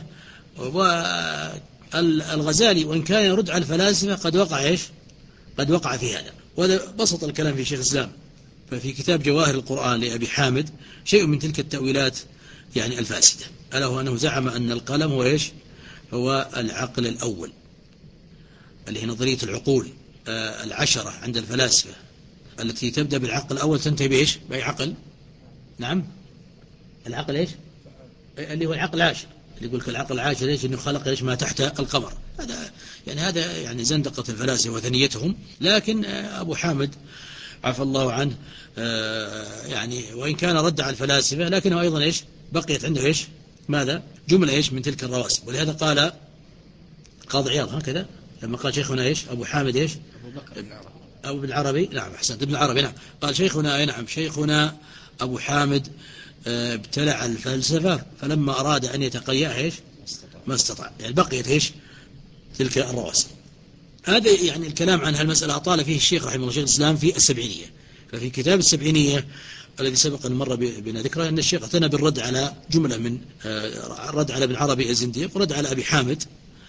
والغزالي وإن كان يرد على الفلاسفة قد وقع إيش؟ قد وقع في هذا. وهذا بسط الكلام في شيخ الإسلام. ففي كتاب جواهر القرآن لأبي حامد شيء من تلك التأويلات يعني الفاسدة، ألا هو أنه زعم أن القلم هو إيش؟ هو العقل الأول، اللي هي نظرية العقول آه العشرة عند الفلاسفة التي تبدأ بالعقل الأول تنتهي بإيش؟ بأي عقل؟ نعم العقل إيش؟ اللي هو العقل العاشر، اللي يقول العقل العاشر إيش؟ إنه خلق إيش؟ ما تحت القمر. هذا يعني هذا يعني زندقة الفلاسفة وثنيتهم. لكن آه أبو حامد عفى الله عنه آه يعني وإن كان رد على الفلاسفة لكنه أيضا إيش؟ بقيت عنده إيش؟ ماذا؟ جملة إيش؟ من تلك الرواسب. ولهذا قال قاضي عياض هكذا لما قال شيخنا إيش؟ أبو حامد إيش؟ أبو بكر بن العربي. أو ابن العربي. نعم أحسنت ابن العربي. نعم قال شيخنا أي نعم شيخنا أبو حامد ابتلع الفلسفة فلما أراد أن يتقيأ إيش؟ ما استطاع. يعني بقيت إيش؟ تلك الرواسب. هذا يعني الكلام عن هالمسألة أطال فيه الشيخ رحمه الله شيخ الإسلام في السبعينية. ففي كتاب السبعينية الذي سبق المرة بنا ذكره أن الشيخ اعتنى بالرد على جملة من رد على ابن عربي الزنديق ورد على أبي حامد.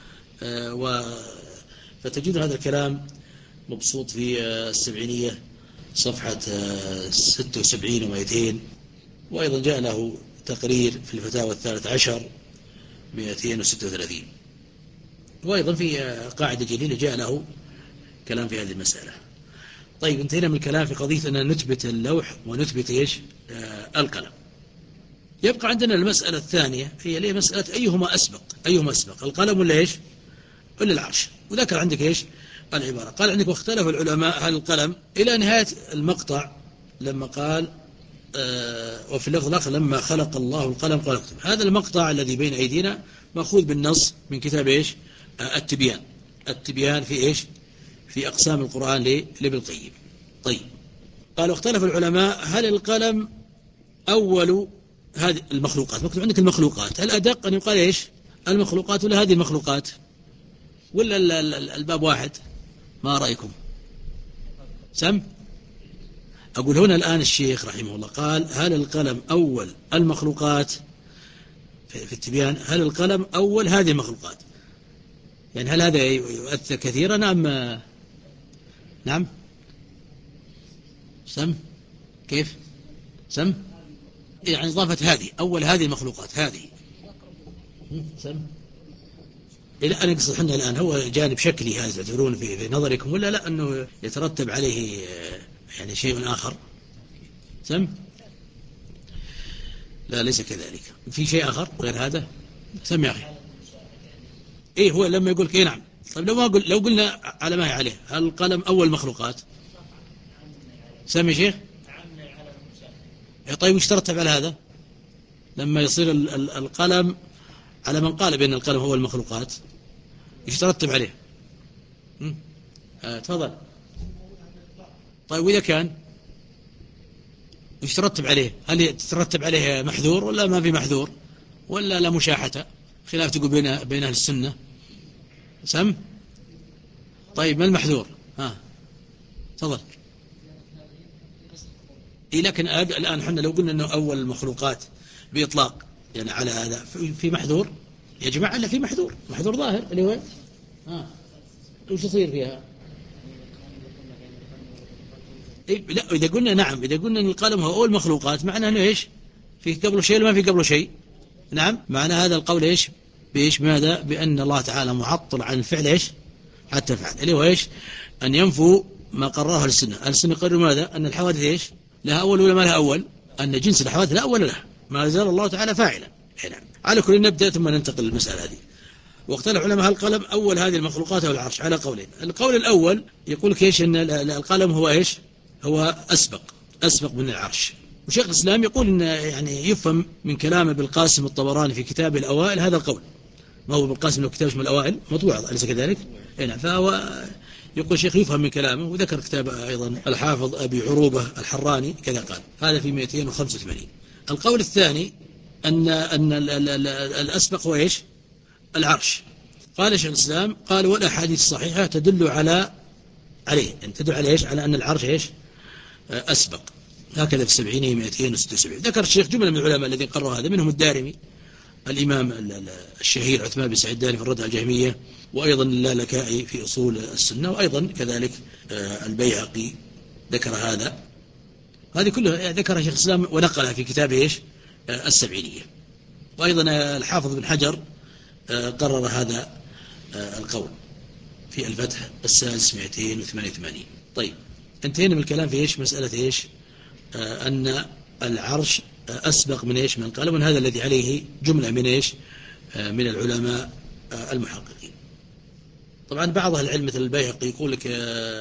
فتجد هذا الكلام مبسوط في السبعينية صفحة ستة وسبعين ومئتين. وأيضا جاء له تقرير في الفتاوى الثالث عشر مئتين وستة وثلاثين. وأيضا في قاعدة جديدة جاء له كلام في هذه المسألة. طيب انتهينا من الكلام في قضية أن نثبت اللوح ونثبت إيش؟ آه القلم. يبقى عندنا المسألة الثانية هي ليه مسألة أيهما أسبق أيهما أسبق القلم ولا إيش؟ ولا العرش. وذكر عندك إيش؟ العبارة. قال عندك واختلف العلماء هل القلم إلى نهاية المقطع لما قال آه وفي اللفظ الآخر لما خلق الله القلم قال اكتب. هذا المقطع الذي بين أيدينا مأخوذ بالنص من كتاب إيش؟ آه التبيان. التبيان في إيش؟ في أقسام القرآن لابن القيم. طيب قالوا اختلف العلماء هل القلم أول هذه المخلوقات. مكتوب عندك المخلوقات. هل أدق أن يقال إيش؟ المخلوقات ولا هذه المخلوقات ولا الباب واحد؟ ما رأيكم؟ سم أقول هنا الآن الشيخ رحمه الله قال هل القلم أول المخلوقات في التبيان؟ هل القلم أول هذه المخلوقات؟ يعني هل هذا يؤثر كثيرا أم نعم؟ سم كيف؟ سم يعني إضافة هذه أول هذه المخلوقات هذه سم إلى أن يقصد حنا الآن هو جانب شكلي هذا تعتبرون في, في نظركم ولا لا أنه يترتب عليه يعني شيء آخر؟ سم لا ليس كذلك. في شيء آخر غير هذا؟ سم يا أخي. إيه هو لما يقول كي نعم. طيب لو ما قل لو قلنا على ما هي عليه هل القلم أول مخلوقات؟ سم يا شيخ. طيب وش ترتب على هذا لما يصير القلم على من قال بأن القلم هو المخلوقات؟ ايش ترتب عليه؟ آه، تفضل. طيب وإذا كان ايش ترتب عليه؟ هل ترتب عليه محذور ولا ما في محذور ولا لا مشاحة؟ خلاف تقول بين بين أهل السنة. سم. طيب ما المحذور؟ ها تفضل. إيه لكن الآن حنا لو قلنا أنه أول المخلوقات بإطلاق يعني على هذا في محذور يا جماعة. إلا في محذور محذور ظاهر اللي هو ها وش يصير فيها؟ إيه لا إذا قلنا نعم إذا قلنا أن القلم هو أول المخلوقات معناه أنه إيش؟ في قبله شيء ولا ما في قبله شيء؟ نعم. معنى هذا القول إيش؟ بإيش؟ ماذا؟ بأن الله تعالى معطل عن الفعل إيش؟ حتى الفعل اللي هو إيش؟ أن ينفوا ما قرره السنة. السنة قرروا ماذا؟ أن الحوادث إيش؟ لها أول ولا ما لها أول؟ أن جنس الحوادث لا أول لها، ما زال الله تعالى فاعلا. نعم. على كل نبدأ ثم ننتقل للمسألة هذه. واختلف علماء القلم أول هذه المخلوقات أو العرش على قولين. القول الأول يقول كيش أن القلم هو إيش؟ هو أسبق أسبق من العرش. وشيخ الإسلام يقول إن يعني يفهم من كلامه بالقاسم الطبراني في كتابه الأوائل هذا القول. ما هو بالقاسم له كتاب اسمه الأوائل مطبوع أليس كذلك؟ نعم. فهو يقول شيخ يفهم من كلامه، وذكر كتاب أيضا الحافظ أبي عروبة الحراني كذا قال، هذا في مئتين وخمسة وثمانين. القول الثاني أن أن الأسبق هو إيش؟ العرش. قال شيخ الإسلام قال والأحاديث الصحيحة تدل على عليه، يعني تدل على إيش؟ على أن العرش إيش؟ أسبق. هكذا في السبعينية مئتين وستة وسبعين. ذكر الشيخ جملة من العلماء الذين قرروا هذا، منهم الدارمي الإمام الشهير عثمان بن سعيد الدارمي في الرد على الجهمية، وأيضا اللالكائي في أصول السنة، وأيضا كذلك البيهقي ذكر هذا. هذه كلها ذكرها شيخ الإسلام ونقلها في كتابه إيش؟ السبعينية. وأيضا الحافظ بن حجر قرر هذا القول في الفتح السادس مئتين وثمانية وثمانين. طيب انتهينا من الكلام في إيش؟ مسألة إيش؟ أن العرش أسبق من إيش؟ من القلم، وهذا الذي عليه جملة من إيش؟ من العلماء المحققين. طبعا بعض أهل العلم مثل البيهقي يقول لك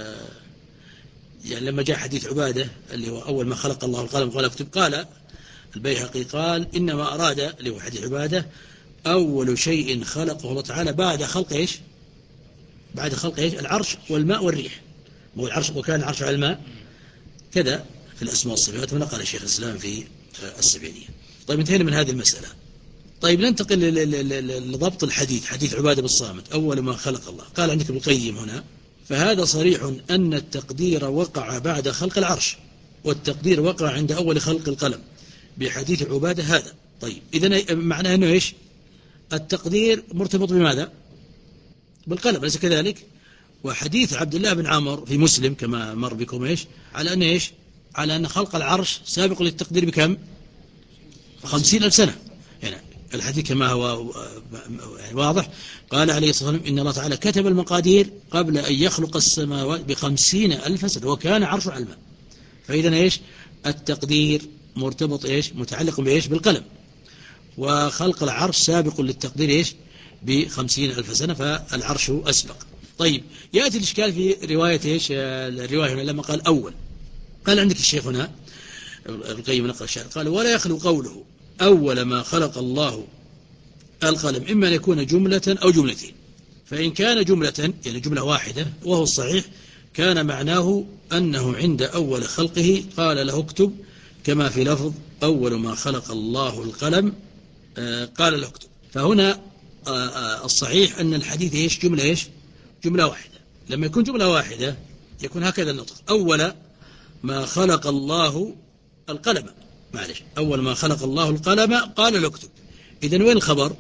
يعني لما جاء حديث عبادة اللي هو أول ما خلق الله القلم قال اكتب، قال البيهقي قال إنما أراد اللي هو حديث عبادة أول شيء خلقه الله تعالى بعد خلق إيش؟ بعد خلق إيش؟ العرش والماء والريح. هو العرش وكان العرش على الماء كذا في الأسماء والصفات، ونقل الشيخ الإسلام في السبعينية. طيب انتهينا من هذه المسألة. طيب ننتقل لضبط الحديث، حديث عبادة بالصامت أول ما خلق الله. قال عندك ابن القيم هنا فهذا صريح أن التقدير وقع بعد خلق العرش، والتقدير وقع عند أول خلق القلم بحديث عبادة هذا. طيب إذن معناه أنه إيش؟ التقدير مرتبط بماذا؟ بالقلم أليس كذلك؟ وحديث عبد الله بن عمر في مسلم كما مر بكم إيش؟ على أن إيش؟ على أن خلق العرش سابق للتقدير بكم؟ خمسين ألف سنة. يعني الحديث كما هو واضح. قال عليه الصلاة والسلام إن الله تعالى كتب المقادير قبل أن يخلق السماوات بخمسين ألف سنة وكان عرشه على الماء. فإذا إيش؟ التقدير مرتبط إيش؟ متعلق بإيش؟ بالقلم. وخلق العرش سابق للتقدير إيش؟ بخمسين ألف سنة، فالعرش أسبق. طيب يأتي الإشكال في رواية إيش؟ الرواية هنا لما قال أول، قال عندك الشيخ هنا القيم نقل الشيخ قال ولا يخلو قوله أول ما خلق الله القلم إما أن يكون جملة أو جملتين. فإن كان جملة يعني جملة واحدة وهو الصحيح كان معناه أنه عند أول خلقه قال له اكتب، كما في لفظ أول ما خلق الله القلم قال له اكتب. فهنا الصحيح أن الحديث إيش؟ جملة إيش؟ جملة واحدة. لما يكون جملة واحدة يكون هكذا النطق أول ما خلق الله القلم، معلش أول ما خلق الله القلم قال له اكتب. إذن وين الخبر؟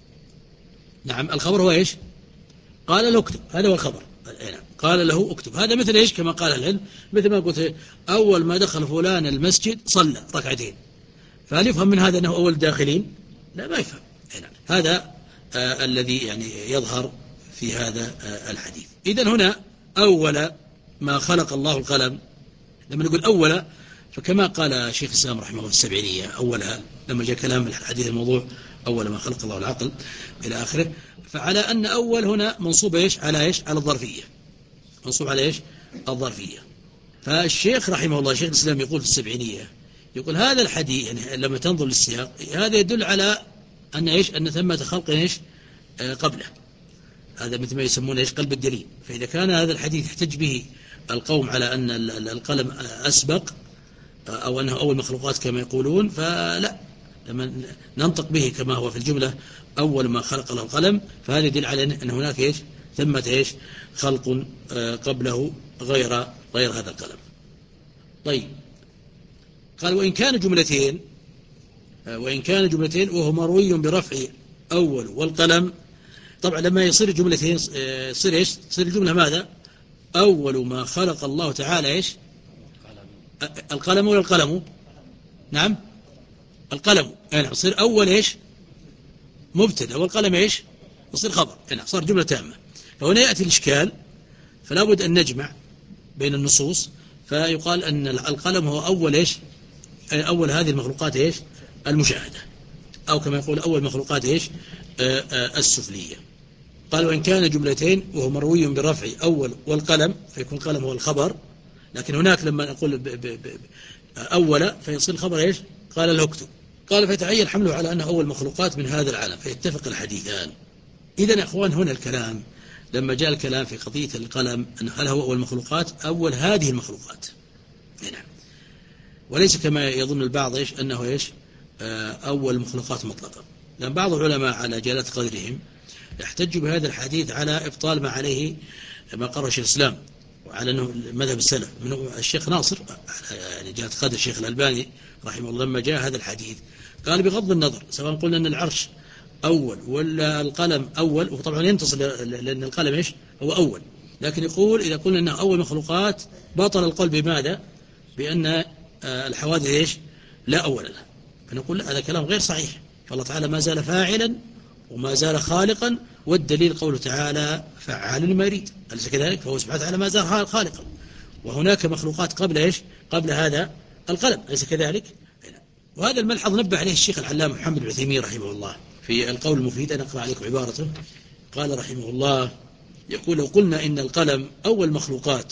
نعم الخبر هو إيش؟ قال له اكتب، هذا هو الخبر. قال له اكتب، هذا مثل إيش؟ كما قال العلم مثل ما قلت أول ما دخل فلان المسجد صلى ركعتين، فهل يفهم من هذا أنه أول الداخلين؟ لا ما يفهم. هذا آه الذي يعني يظهر في هذا آه الحديث. إذن هنا أول ما خلق الله القلم، لما نقول أول فكما قال شيخ الإسلام رحمه الله في السبعينية أولها لما جاء كلام الحديث الموضوع أول ما خلق الله العقل إلى آخره، فعلى أن أول هنا منصوب إيش؟ على إيش؟ على الظرفية، منصوب على إيش؟ الظرفية. فالشيخ رحمه الله شيخ الإسلام يقول في السبعينية يقول هذا الحديث يعني لما تنظر للسياق هذا يدل على أن إيش؟ أن ثمة خلق إيش؟ آه قبله، هذا مثل ما يسمونه إيش؟ قلب الدليل. فإذا كان هذا الحديث يحتج به القوم على أن القلم أسبق أو أنه أول مخلوقات كما يقولون، فلا، لما ننطق به كما هو في الجملة أول ما خلق الله القلم فهذا يدل على أن هناك إيش؟ ثمة إيش؟ خلق قبله غير غير هذا القلم. طيب قال وإن كان جملتين وإن كان جملتين وهو مروي برفع أول والقلم. طبعا لما يصير جملتين يصير إيش؟ تصير الجملة ماذا؟ أول ما خلق الله تعالى إيش؟ القلم ولا القلم؟ نعم القلم يعني يصير أول إيش مبتدأ والقلم إيش يصير خبر يعني صار جملة تامة. فهنا يأتي الإشكال، فلا بد أن نجمع بين النصوص، فيقال أن القلم هو أول إيش أول هذه المخلوقات إيش المشاهدة، أو كما يقول أول مخلوقات إيش آآ آآ السفلية. قال وإن كان جملتين وهو مروي برفع أول والقلم فيكون القلم هو الخبر، لكن هناك لما نقول ب ب ب أول فيصير الخبر إيش قال له اكتب. قال فيتعين حمله على أنه أول مخلوقات من هذا العالم، فيتفق الحديثان. إذن يا أخوان هنا الكلام لما جاء الكلام في قضية القلم أن هل هو أول مخلوقات أول هذه المخلوقات هنا، وليس كما يظن البعض إيش أنه إيش أول مخلوقات مطلقة، لأن بعض العلماء على جلالة قدرهم يحتج بهذا الحديث على إبطال ما عليه ما قرر شيخ الإسلام وعلى أنه مذهب السلف من الشيخ ناصر يعني جلالة قدر الشيخ الألباني رحمه الله لما جاء هذا الحديث قال بغض النظر سواء قلنا أن العرش أول ولا القلم أول، وطبعا ينتصر لأن القلم إيش هو أول، لكن يقول إذا قلنا أنه أول مخلوقات بطل القول بماذا؟ بأن الحوادث إيش لا أول لها، فنقول هذا كلام غير صحيح، فالله تعالى ما زال فاعلا وما زال خالقا، والدليل قوله تعالى فعال لما يريد، أليس كذلك؟ فهو سبحانه وتعالى ما زال خالقا، وهناك مخلوقات قبل إيش قبل هذا القلم، أليس كذلك؟ وهذا الملحظ نبه عليه الشيخ العلامة محمد بن عثيمين رحمه الله في القول المفيد. أنا أقرأ عليكم عبارته. قال رحمه الله يقول لو قلنا إن القلم أول مخلوقات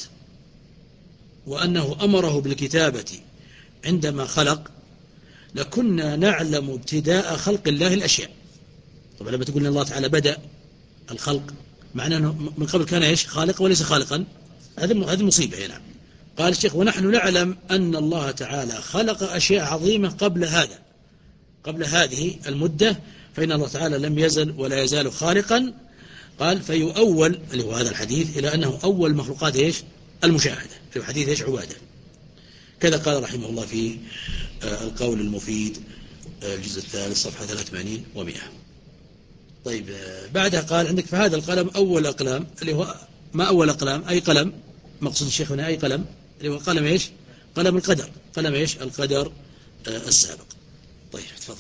وأنه أمره بالكتابة عندما خلق لكنا نعلم ابتداء خلق الله الأشياء. طبعا لما تقول إن الله تعالى بدأ الخلق معناه أنه من قبل كان إيش خالق وليس خالقا، هذه هذه مصيبة هنا. قال الشيخ ونحن نعلم أن الله تعالى خلق أشياء عظيمة قبل هذا قبل هذه المدة، فإن الله تعالى لم يزل ولا يزال خالقا. قال فيؤول اللي هو هذا الحديث إلى أنه أول مخلوقات إيش المشاهدة في حديث إيش عبادة. كذا قال رحمه الله في القول المفيد الجزء الثالث صفحة ثلاثة وثمانين ومئة. طيب بعدها قال عندك فهذا القلم أول أقلام اللي هو ما أول أقلام أي قلم، مقصود الشيخ هنا أي قلم اللي هو قلم إيش قلم القدر، قلم إيش القدر السابق. طيب تفضل.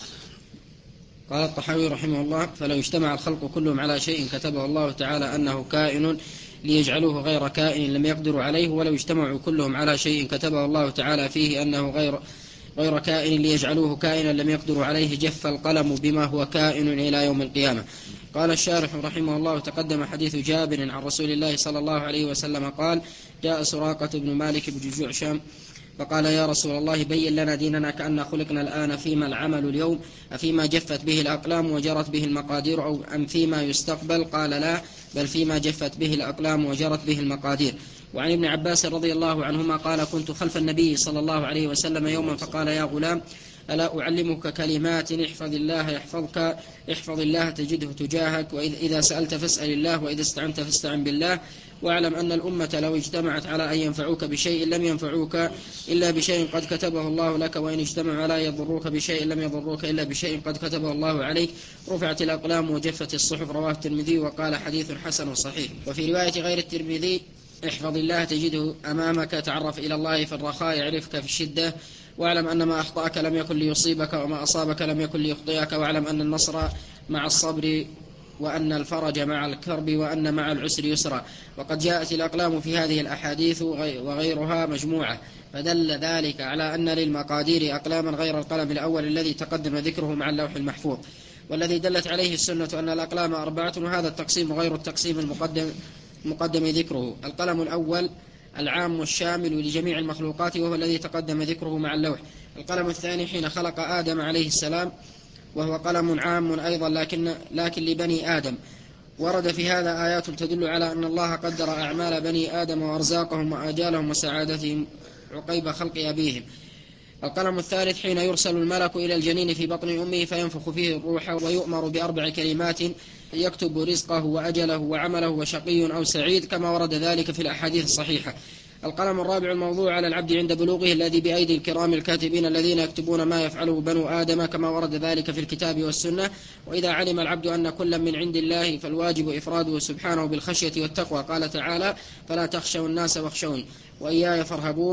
قال الطحاوي رحمه الله فلو اجتمع الخلق كلهم على شيء كتبه الله تعالى أنه كائن ليجعلوه غير كائن لم يقدروا عليه، ولو اجتمعوا كلهم على شيء كتبه الله تعالى فيه أنه غير غير كائن ليجعلوه كائنا لم يقدروا عليه جف القلم بما هو كائن إلى يوم القيامة. قال الشارح رحمه الله تقدم حديث جابر عن رسول الله صلى الله عليه وسلم قال جاء سراقة بن مالك بن جعشم فقال يا رسول الله بين لنا ديننا كأن خلقنا الآن فيما العمل اليوم أفيما جفت به الأقلام وجرت به المقادير أو أم فيما يستقبل؟ قال لا بل فيما جفت به الأقلام وجرت به المقادير. وعن ابن عباس رضي الله عنهما قال كنت خلف النبي صلى الله عليه وسلم يوما فقال يا غلام ألا أعلمك كلمات احفظ الله يحفظك احفظ الله تجده تجاهك وإذا سألت فاسأل الله وإذا استعنت فاستعن بالله واعلم أن الأمة لو اجتمعت على أن ينفعوك بشيء لم ينفعوك إلا بشيء قد كتبه الله لك وإن اجتمعوا على يضروك بشيء لم يضروك إلا بشيء قد كتبه الله عليك رفعت الأقلام وجفت الصحف. رواه الترمذي وقال حديث حسن صحيح. وفي رواية غير الترمذي احفظ الله تجده أمامك تعرف إلى الله في الرخاء يعرفك في الشدة واعلم أن ما أخطأك لم يكن ليصيبك وما أصابك لم يكن ليخطئك واعلم أن النصر مع الصبر وأن الفرج مع الكرب وأن مع العسر يسرا. وقد جاءت الأقلام في هذه الأحاديث وغيرها مجموعة فدل ذلك على أن للمقادير أقلاما غير القلم الأول الذي تقدم ذكره مع اللوح المحفوظ، والذي دلت عليه السنة أن الأقلام أربعة، وهذا التقسيم غير التقسيم المقدم مقدم ذكره. القلم الأول العام الشامل لجميع المخلوقات وهو الذي تقدم ذكره مع اللوح. القلم الثاني حين خلق آدم عليه السلام وهو قلم عام أيضا لكن, لكن لبني آدم، ورد في هذا آيات تدل على أن الله قدر أعمال بني آدم وأرزاقهم وآجالهم وسعادتهم عقيب خلق أبيهم. القلم الثالث حين يرسل الملك إلى الجنين في بطن أمه فينفخ فيه الروح ويؤمر بأربع كلمات يكتب رزقه وأجله وعمله وشقي أو سعيد كما ورد ذلك في الأحاديث الصحيحة. القلم الرابع الموضوع على العبد عند بلوغه الذي بأيدي الكرام الكاتبين الذين يكتبون ما يفعله بنو آدم كما ورد ذلك في الكتاب والسنة. وإذا علم العبد أن كل من عند الله فالواجب إفراده سبحانه بالخشية والتقوى. قال تعالى فلا تخشوا الناس واخشوني وإياي فارهبون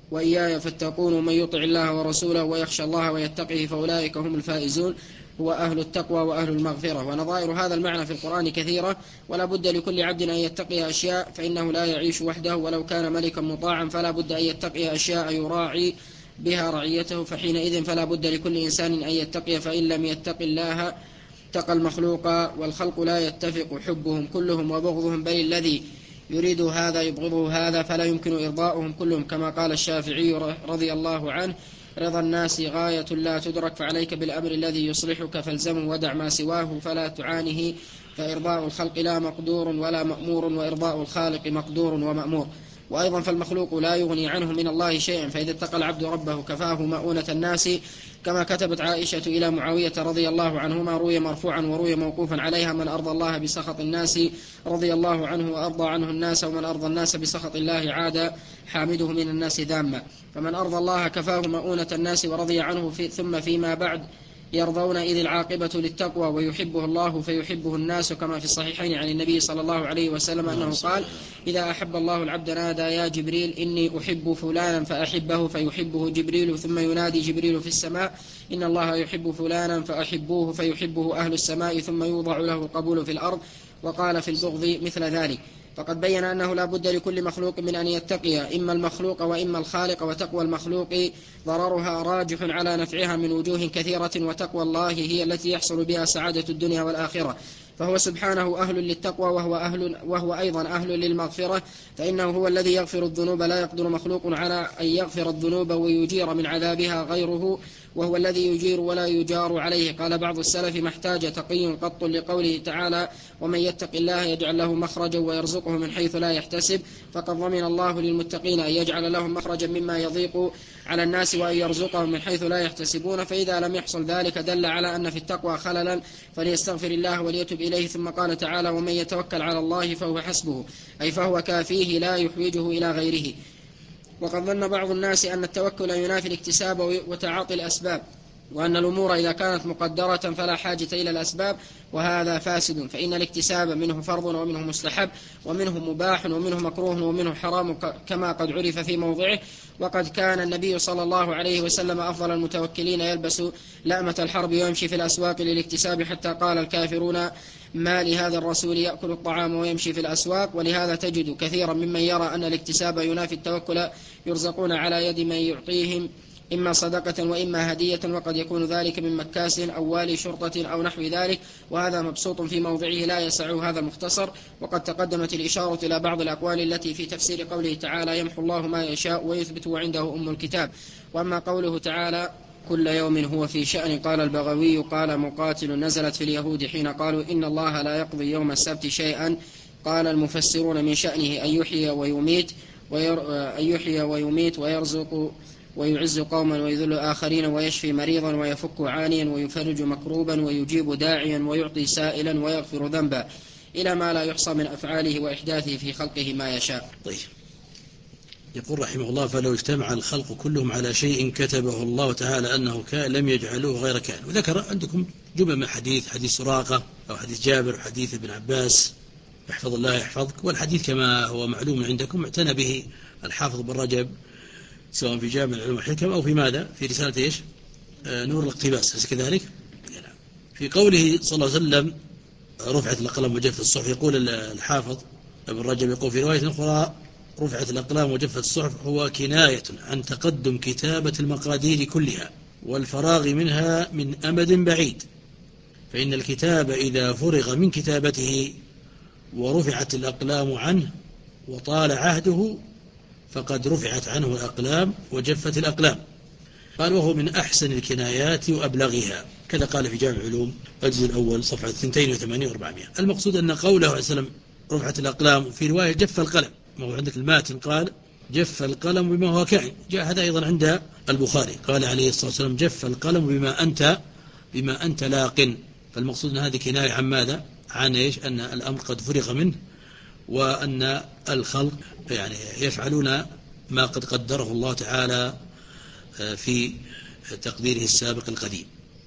وإياي فاتقون ومن يطع الله ورسوله ويخشى الله ويتقه فأولئك هم الفائزون هو أهل التقوى وأهل المغفرة. ونظائر هذا المعنى في القرآن كثيرة، ولا بد لكل عبد أن يتقي أشياء، فإنه لا يعيش وحده ولو كان ملكا مطاعا، فلا بد أن يتقي أشياء يراعي بها رعيته، فحينئذ فلا بد لكل إنسان أن يتقي، فإن لم يتق الله اتقى المخلوق، والخلق لا يتفق حبهم كلهم وبغضهم، بل الذي يريد هذا يبغضه هذا، فلا يمكن إرضاؤهم كلهم، كما قال الشافعي رضي الله عنه: رضا الناس غاية لا تدرك، فعليك بالأمر الذي يصلحك فالزمه ودع ما سواه فلا تعانه، فإرضاء الخلق لا مقدور ولا مأمور، وإرضاء الخالق مقدور ومأمور. وأيضا فالمخلوق لا يغني عنه من الله شيئا، فإذا اتقى العبد ربه كفاه مؤونة الناس، كما كتبت عائشة إلى معاوية رضي الله عنهما، روي مرفوعا وروي موقوفا عليها: من أرضى الله بسخط الناس رضي الله عنه وأرضى عنه الناس، ومن أرضى الناس بسخط الله عاد حامده من الناس ذاما. فمن أرضى الله كفاه مؤونة الناس ورضي عنه، في ثم فيما بعد يرضون، إذ العاقبة للتقوى، ويحبه الله فيحبه الناس، كما في الصحيحين عن النبي صلى الله عليه وسلم أنه قال: إذا أحب الله العبد نادى يا جبريل إني أحب فلانا فأحبه، فيحبه جبريل، ثم ينادي جبريل في السماء: إن الله يحب فلانا فأحبوه، فيحبه أهل السماء، ثم يوضع له القبول في الأرض. وقال في البغض مثل ذلك. فقد بين أنه لا بد لكل مخلوق من أن يتقي إما المخلوق وإما الخالق، وتقوى المخلوق ضررها راجح على نفعها من وجوه كثيرة، وتقوى الله هي التي يحصل بها سعادة الدنيا والآخرة، فهو سبحانه أهل للتقوى، وهو, أهل وهو أيضا أهل للمغفرة، فإنه هو الذي يغفر الذنوب، لا يقدر مخلوق على أن يغفر الذنوب ويجير من عذابها غيره، وهو الذي يجير ولا يجار عليه. قال بعض السلف: ما احتاج تقي قط، لقوله تعالى: ومن يتق الله يجعل له مخرجا ويرزقه من حيث لا يحتسب، فقد ضمن الله للمتقين أن يجعل لهم مخرجا مما يضيق على الناس، وأن يرزقهم من حيث لا يحتسبون. فإذا لم يحصل ذلك دل على أن في التقوى خللا، فليستغفر الله وليتب إليه. ثم قال تعالى: ومن يتوكل على الله فهو حسبه، أي فهو كافيه لا يحوجه إلى غيره. وقد ظن بعض الناس أن التوكل ينافي الاكتساب وتعاطي الأسباب، وأن الأمور إذا كانت مقدرة فلا حاجة إلى الأسباب، وهذا فاسد، فإن الاكتساب منه فرض ومنه مستحب ومنه مباح ومنه مكروه ومنه حرام، كما قد عرف في موضعه. وقد كان النبي صلى الله عليه وسلم أفضل المتوكلين، يلبس لأمة الحرب ويمشي في الأسواق للاكتساب، حتى قال الكافرون: ما لهذا الرسول يأكل الطعام ويمشي في الأسواق. ولهذا تجد كثيرا ممن يرى أن الاكتساب ينافي التوكل يرزقون على يد من يعطيهم إما صدقة وإما هدية، وقد يكون ذلك من مكاس أو والي شرطة أو نحو ذلك، وهذا مبسوط في موضعه لا يسع هذا المختصر. وقد تقدمت الإشارة إلى بعض الأقوال التي في تفسير قوله تعالى: يمحو الله ما يشاء ويثبت وعنده أم الكتاب. وأما قوله تعالى: كل يوم هو في شأن، قال البغوي قال مقاتل: نزلت في اليهود حين قالوا إن الله لا يقضي يوم السبت شيئا. قال المفسرون: من شأنه أن يحيي ويميت وير... أن يحيي ويميت ويرزق ويعز قوما ويذل آخرين، ويشفي مريضا ويفك عانيا ويفرج مكروبا ويجيب داعيا ويعطي سائلا ويغفر ذنبا، إلى ما لا يحصى من أفعاله وإحداثه في خلقه ما يشاء. طيب، يقول رحمه الله: فلو اجتمع الخلق كلهم على شيء كتبه الله تعالى أنه كان لم يجعلوه غير كان. وذكر عندكم جمل من حديث حديث سراقة أو حديث جابر وحديث ابن عباس: يحفظ الله يحفظك. والحديث كما هو معلوم عندكم اعتنى به الحافظ بن رجب، سواء في جامع العلوم والحكم أو في ماذا؟ في رسالة إيش؟ آه نور الاقتباس، أليس كذلك؟ في قوله صلى الله عليه وسلم: رفعت الأقلام وجفت الصحف، يقول الحافظ ابن رجب يقول في رواية أخرى: رفعت الأقلام وجفت الصحف، هو كناية عن تقدم كتابة المقادير كلها والفراغ منها من أمد بعيد، فإن الكتاب إذا فرغ من كتابته ورفعت الأقلام عنه وطال عهده فقد رفعت عنه الأقلام وجفت الأقلام. قال: وهو من أحسن الكنايات وأبلغها، كذا قال في جامع العلوم الجزء الأول صفحة اثنين وثمانين وأربعمائة. المقصود أن قوله عليه وسلم رفعت الأقلام، في رواية جف القلم، ما هو عندك الماتن قال جف القلم بما هو كائن، جاء هذا أيضا عند البخاري، قال عليه الصلاة والسلام: جف القلم بما أنت بما أنت لاق. فالمقصود أن هذه كناية عن ماذا؟ عن إيش؟ أن الأمر قد فرغ منه، وأن الخلق يعني يفعلون ما قد قدره الله تعالى في تقديره السابق القديم.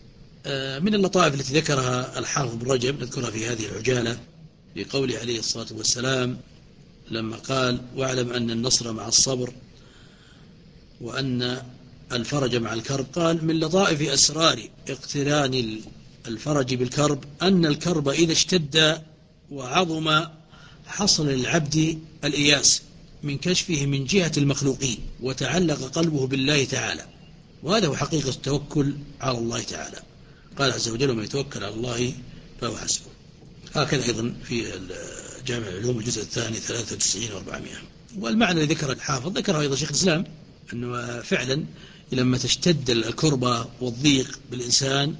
من اللطائف التي ذكرها الحافظ بن رجب نذكرها في هذه العجالة بقوله عليه الصلاة والسلام لما قال: واعلم أن النصر مع الصبر، وأن الفرج مع الكرب. قال من لطائف أسرار اقتران الفرج بالكرب أن الكرب إذا اشتد وعظم حصل للعبد الإياس من كشفه من جهة المخلوقين وتعلق قلبه بالله تعالى، وهذا هو حقيقة التوكل على الله تعالى. قال عز وجل ومن يتوكل على الله فهو حسبه. هكذا أيضا في جامع العلوم الجزء الثاني ثلاثة وتسعين وأربعمائة. والمعنى اللي ذكر الحافظ ذكره أيضا شيخ الإسلام أنه فعلا لما تشتد الكربة والضيق بالإنسان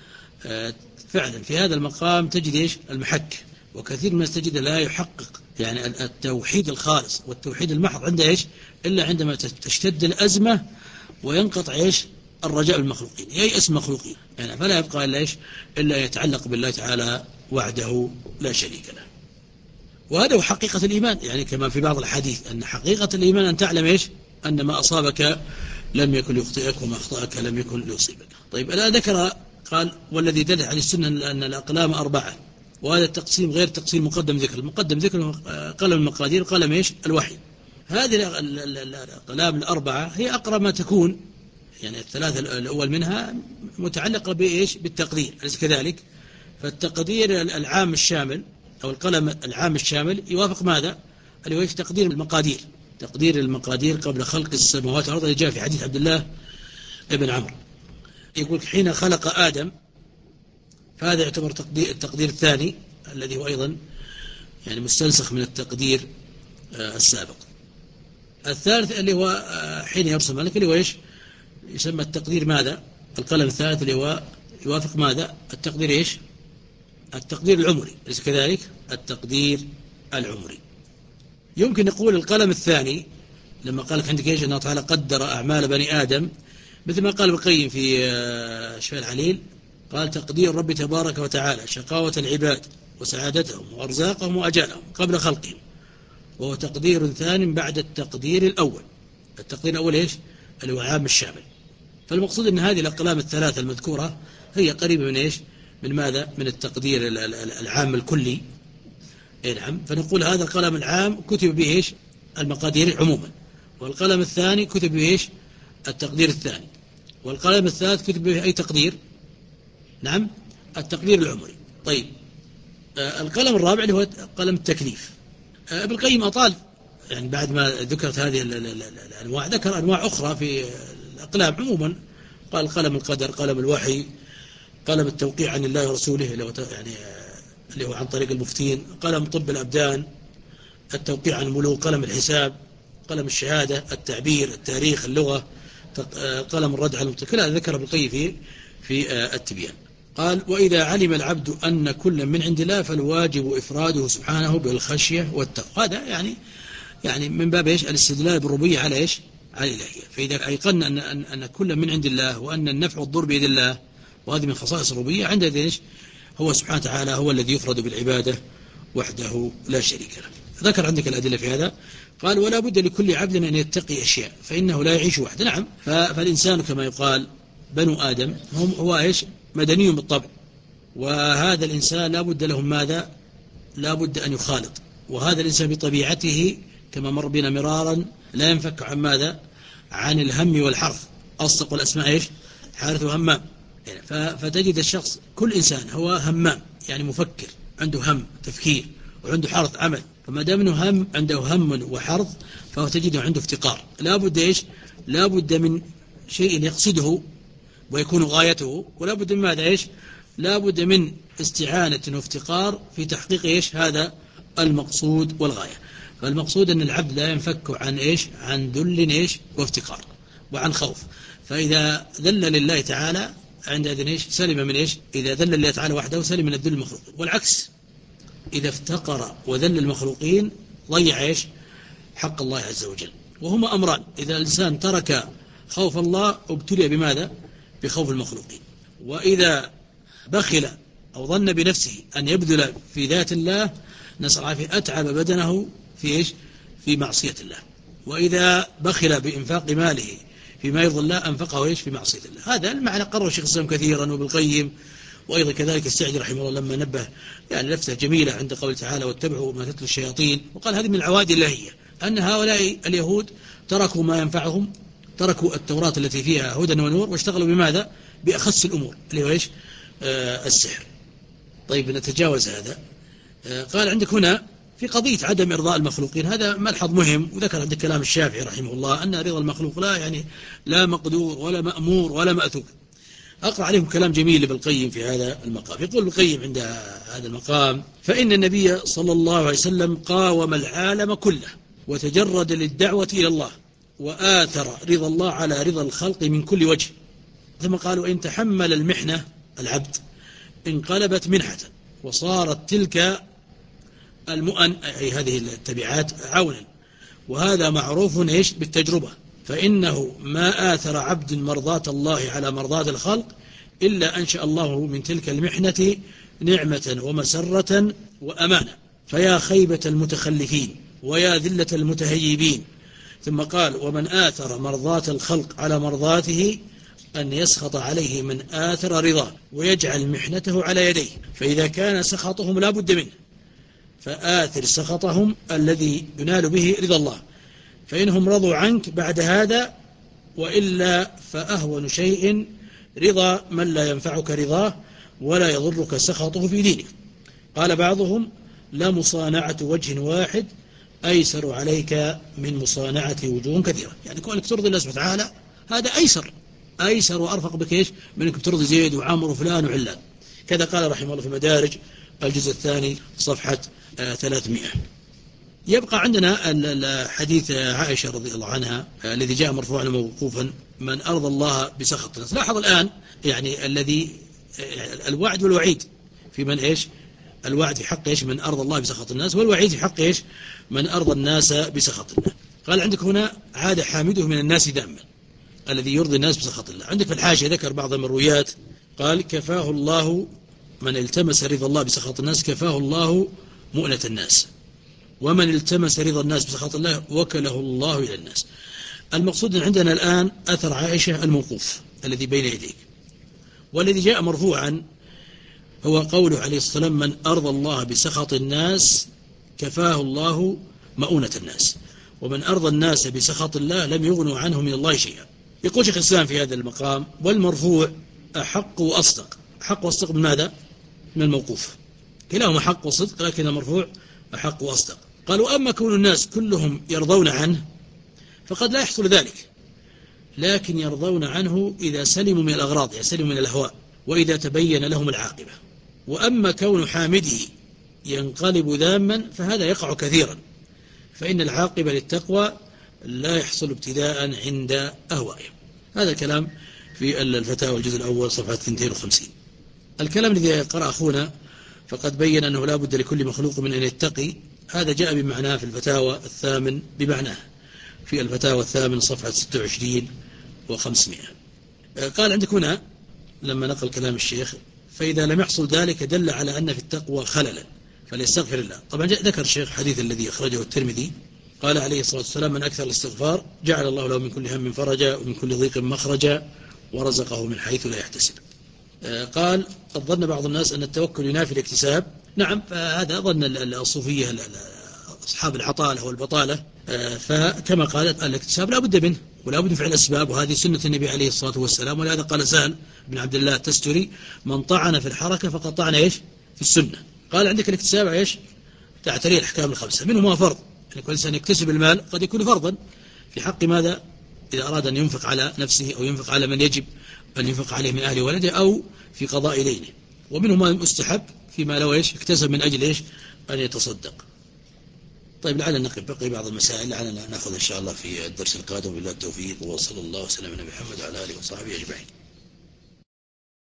فعلا في هذا المقام تجد إيش المحك، وكثير من الناس تجد لا يحقق يعني التوحيد الخالص والتوحيد المحض عنده إيش إلا عندما تشتد الأزمة وينقطع إيش الرجاء بالمخلوقين، ييأس المخلوقين يعني فلا يبقى إلا إيش إلا يتعلق بالله تعالى وحده لا شريك له. وهذا هو حقيقة الإيمان، يعني كما في بعض الحديث أن حقيقة الإيمان أن تعلم إيش أن ما أصابك لم يكن ليخطئك وما أخطأك لم يكن ليصيبك. طيب الآن ذكر قال والذي دل على السنة أن الأقلام أربعة، وهذا التقسيم غير تقسيم مقدم ذكر. المقدم ذكر قلم المقادير قلم إيش الوحي. هذه الأقلام الأربعة هي أقرب ما تكون، يعني الثلاثة الأول منها متعلقة بإيش بالتقدير، أليس كذلك؟ فالتقدير العام الشامل أو القلم العام الشامل يوافق ماذا؟ اللي هو إيش تقدير المقادير، تقدير المقادير قبل خلق السماوات والأرض، اللي جاء في حديث عبد الله ابن عمرو يقول حين خلق آدم، فهذا يعتبر تقدير التقدير الثاني الذي هو أيضا يعني مستنسخ من التقدير السابق. الثالث اللي هو حين يرسم ملك اللي هو إيش يسمى التقدير ماذا؟ القلم الثالث اللي هو يوافق ماذا؟ التقدير إيش؟ التقدير العمري، ليس كذلك؟ التقدير العمري. يمكن نقول القلم الثاني لما قال لك عندك إيش أنه تعالى قدر أعمال بني آدم، مثل ما قال ابن القيم في شفاء العليل قال تقدير رب تبارك وتعالى شقاوة العباد وسعادتهم وأرزاقهم وأجالهم قبل خلقهم، وهو تقدير ثاني بعد التقدير الأول. التقدير الأول إيش؟ اللي هو عام الشامل. فالمقصود أن هذه الأقلام الثلاثة المذكورة هي قريبة من إيش؟ من ماذا؟ من التقدير العام الكلي. نعم. فنقول هذا القلم العام كتب به إيش؟ المقادير عموما، والقلم الثاني كتب به إيش؟ التقدير الثاني، والقلم الثالث كتب به أي تقدير؟ نعم التقدير العمري. طيب آه القلم الرابع اللي هو قلم التكليف. آه ابن القيم أطال يعني بعد ما ذكرت هذه الأنواع ذكر أنواع أخرى في الأقلام عموما، قال قلم القدر، قلم الوحي، قلم التوقيع عن الله ورسوله اللي هو يعني اللي هو عن طريق المفتين، قلم طب الأبدان، التوقيع عن الملوك، قلم الحساب، قلم الشهادة، التعبير، التاريخ، اللغة، قلم الرد على المتكلم. كل هذا ذكر ابن القيم في في التبيان. قال وإذا علم العبد أن كل من عند الله فالواجب إفراده سبحانه بالخشية والتقوى. هذا يعني يعني من باب إيش الاستدلال بالربوبية على إيش على الإلهية. فإذا أيقنا أن, أن, أن كل من عند الله وأن النفع والضر بيد الله وهذه من خصائص الربوبية، عند إيش هو سبحانه وتعالى هو الذي يفرد بالعبادة وحده لا شريك له. ذكر عندك الأدلة في هذا. قال ولا بد لكل عبد أن يتقي أشياء فإنه لا يعيش وحده. نعم. فالإنسان كما يقال بنو آدم هم هو إيش مدني بالطبع، وهذا الإنسان لا بد لهم ماذا؟ لا بد أن يخالط، وهذا الإنسان بطبيعته كما مر بنا مرارا لا ينفك عن ماذا؟ عن الهم والحرث. أصدق الأسماء إيش؟ حارث وهمام. فتجد الشخص كل إنسان هو همام يعني مفكر، عنده هم تفكير وعنده حرث عمل. فما دام انه هم عنده هم وحرث فهو تجده عنده افتقار. لا بد إيش؟ لا بد من شيء يقصده ويكون غايته، ولا بد من ماذا إيش؟ لا بد من استعانة وافتقار في تحقيق إيش هذا المقصود والغاية. فالمقصود أن العبد لا ينفك عن إيش؟ عن ذل إيش وافتقار وعن خوف. فإذا ذل لله تعالى عندئذ إيش؟ سلم من إيش؟ إذا ذل لله تعالى وحده سلم من الذل المخلوقين، والعكس إذا افتقر وذل المخلوقين ضيع إيش؟ حق الله عز وجل. وهما أمران، إذا الإنسان ترك خوف الله ابتلي بماذا؟ بخوف المخلوقين. وإذا بخل أو ظن بنفسه أن يبذل في ذات الله نسأل العافية أتعب بدنه في إيش؟ في معصية الله. وإذا بخل بإنفاق ماله فيما يرضي الله أنفقه إيش؟ في معصية الله. هذا المعنى قرره الشيخ الإسلام كثيرا وابن القيم، وأيضا كذلك السعدي رحمه الله لما نبه يعني لفتة جميلة عند قول تعالى واتبعوا ما تتلو الشياطين، وقال هذه من العوائد الإلهية أن هؤلاء اليهود تركوا ما ينفعهم تركوا التوراة التي فيها هدى ونور واشتغلوا بماذا؟ بأخص الأمور اللي هو إيش؟ آه السحر. طيب نتجاوز هذا. آه قال عندك هنا في قضية عدم إرضاء المخلوقين، هذا ملحظ مهم، وذكر عندك كلام الشافعي رحمه الله أن رضا المخلوق لا يعني لا مقدور ولا مأمور ولا مأثور. أقرأ عليكم كلام جميل لابن القيم في هذا المقام. يقول ابن القيم عند هذا المقام: فإن النبي صلى الله عليه وسلم قاوم العالم كله وتجرد للدعوة إلى الله وآثر رضا الله على رضا الخلق من كل وجه. ثم قال: وإن تحمل المحنة العبد انقلبت منحة وصارت تلك المؤن أي هذه التبعات عونا، وهذا معروف إيش بالتجربة، فإنه ما آثر عبد مرضاة الله على مرضاة الخلق إلا أنشأ الله من تلك المحنة نعمة ومسرة وأمانة، فيا خيبة المتخلفين ويا ذلة المتهيبين. ثم قال: ومن آثر مرضاة الخلق على مرضاته أن يسخط عليه من آثر رضاه ويجعل محنته على يديه، فإذا كان سخطهم لا بد منه فآثر سخطهم الذي ينال به رضا الله، فإنهم رضوا عنك بعد هذا، وإلا فأهون شيء رضا من لا ينفعك رضاه ولا يضرك سخطه في دينك. قال بعضهم: لا مصانعة وجه واحد أيسر عليك من مصانعة وجوه كثيرة، يعني كونك ترضي الله سبحانه وتعالى هذا أيسر أيسر وأرفق بك إيش منك ترضي زيد وعمر وفلان وعلان. كذا قال رحمه الله في مدارج الجزء الثاني صفحة ثلاثمائة. يبقى عندنا الحديث عائشة رضي الله عنها الذي جاء مرفوعا موقوفا: من أرضى الله بسخط الناس. لاحظ الآن يعني الذي الوعد والوعيد في من إيش؟ الوعد في حق إيش؟ من أرضى الله بسخط الناس، والوعيد في حق إيش؟ من أرضى الناس بسخط الله. قال عندك هنا: عاد حامده من الناس ذاما، الذي يرضي الناس بسخط الله. عندك في الحاشية ذكر بعض المرويات قال: كفاه الله من التمس رضا الله بسخط الناس كفاه الله مؤنة الناس، ومن التمس رضا الناس بسخط الله وكله الله إلى الناس. المقصود عندنا الآن أثر عائشة الموقوف الذي بين يديك، والذي جاء مرفوعا هو قوله عليه الصلاة والسلام: من أرضى الله بسخط الناس كفاه الله مؤونة الناس، ومن أرضى الناس بسخط الله لم يغنوا عنه من الله شيئا. يقول شيخ الإسلام في هذا المقام: والمرفوع أحق وأصدق. أحق وأصدق من ماذا؟ من الموقوف. كلاهما حق وصدق، لكن المرفوع أحق وأصدق. قالوا: أما كون الناس كلهم يرضون عنه فقد لا يحصل ذلك، لكن يرضون عنه إذا سلموا من الأغراض، يعني سلموا من الأهواء، وإذا تبين لهم العاقبة. وأما كون حامده ينقلب ذاما فهذا يقع كثيرا، فإن العاقبة للتقوى لا يحصل ابتداء عند أهوائهم. هذا الكلام في الفتاوى الجزء الأول صفحة اثنين وخمسين. الكلام الذي قرأ أخونا فقد بين أنه لا بد لكل مخلوق من أن يتقي، هذا جاء بمعناه في الفتاوى الثامن بمعناه في الفتاوى الثامن صفحة ستة وعشرين وخمسمائة. قال عندك هنا لما نقل كلام الشيخ: فإذا لم يحصل ذلك دل على أن في التقوى خللا فليستغفر الله. طبعا ذكر الشيخ حديث الذي أخرجه الترمذي قال عليه الصلاة والسلام: من أكثر الاستغفار جعل الله له من كل هم فرجا ومن كل ضيق مخرجا ورزقه من حيث لا يحتسب. قال: قد ظن بعض الناس أن التوكل ينافي الاكتساب. نعم، فهذا ظن الصوفية أصحاب العطالة والبطالة، فكما قالت الاكتساب لا بد منه ولا بد من فعل الأسباب، وهذه سنة النبي عليه الصلاة والسلام. ولهذا قال سهل بن عبد الله التستري: من طعن في الحركة فقد طعن إيش؟ في السنة. قال عندك الاكتساب إيش؟ تعتريه الأحكام الخمسة، منهما فرض، يعني كل إنسان يكتسب المال قد يكون فرضا في حق ماذا؟ إذا أراد أن ينفق على نفسه أو ينفق على من يجب أن ينفق عليه من أهل ولده أو في قضاء دينه، ومنهما مستحب فيما لو إيش اكتسب من أجل إيش أن يتصدق. طيب لعلنا نقف، بقي بعض المسائل لعلنا نأخذ إن شاء الله في الدرس القادم. بالله التوفيق، وصلى الله وسلم على محمد وعلى آله وصحبه أجمعين.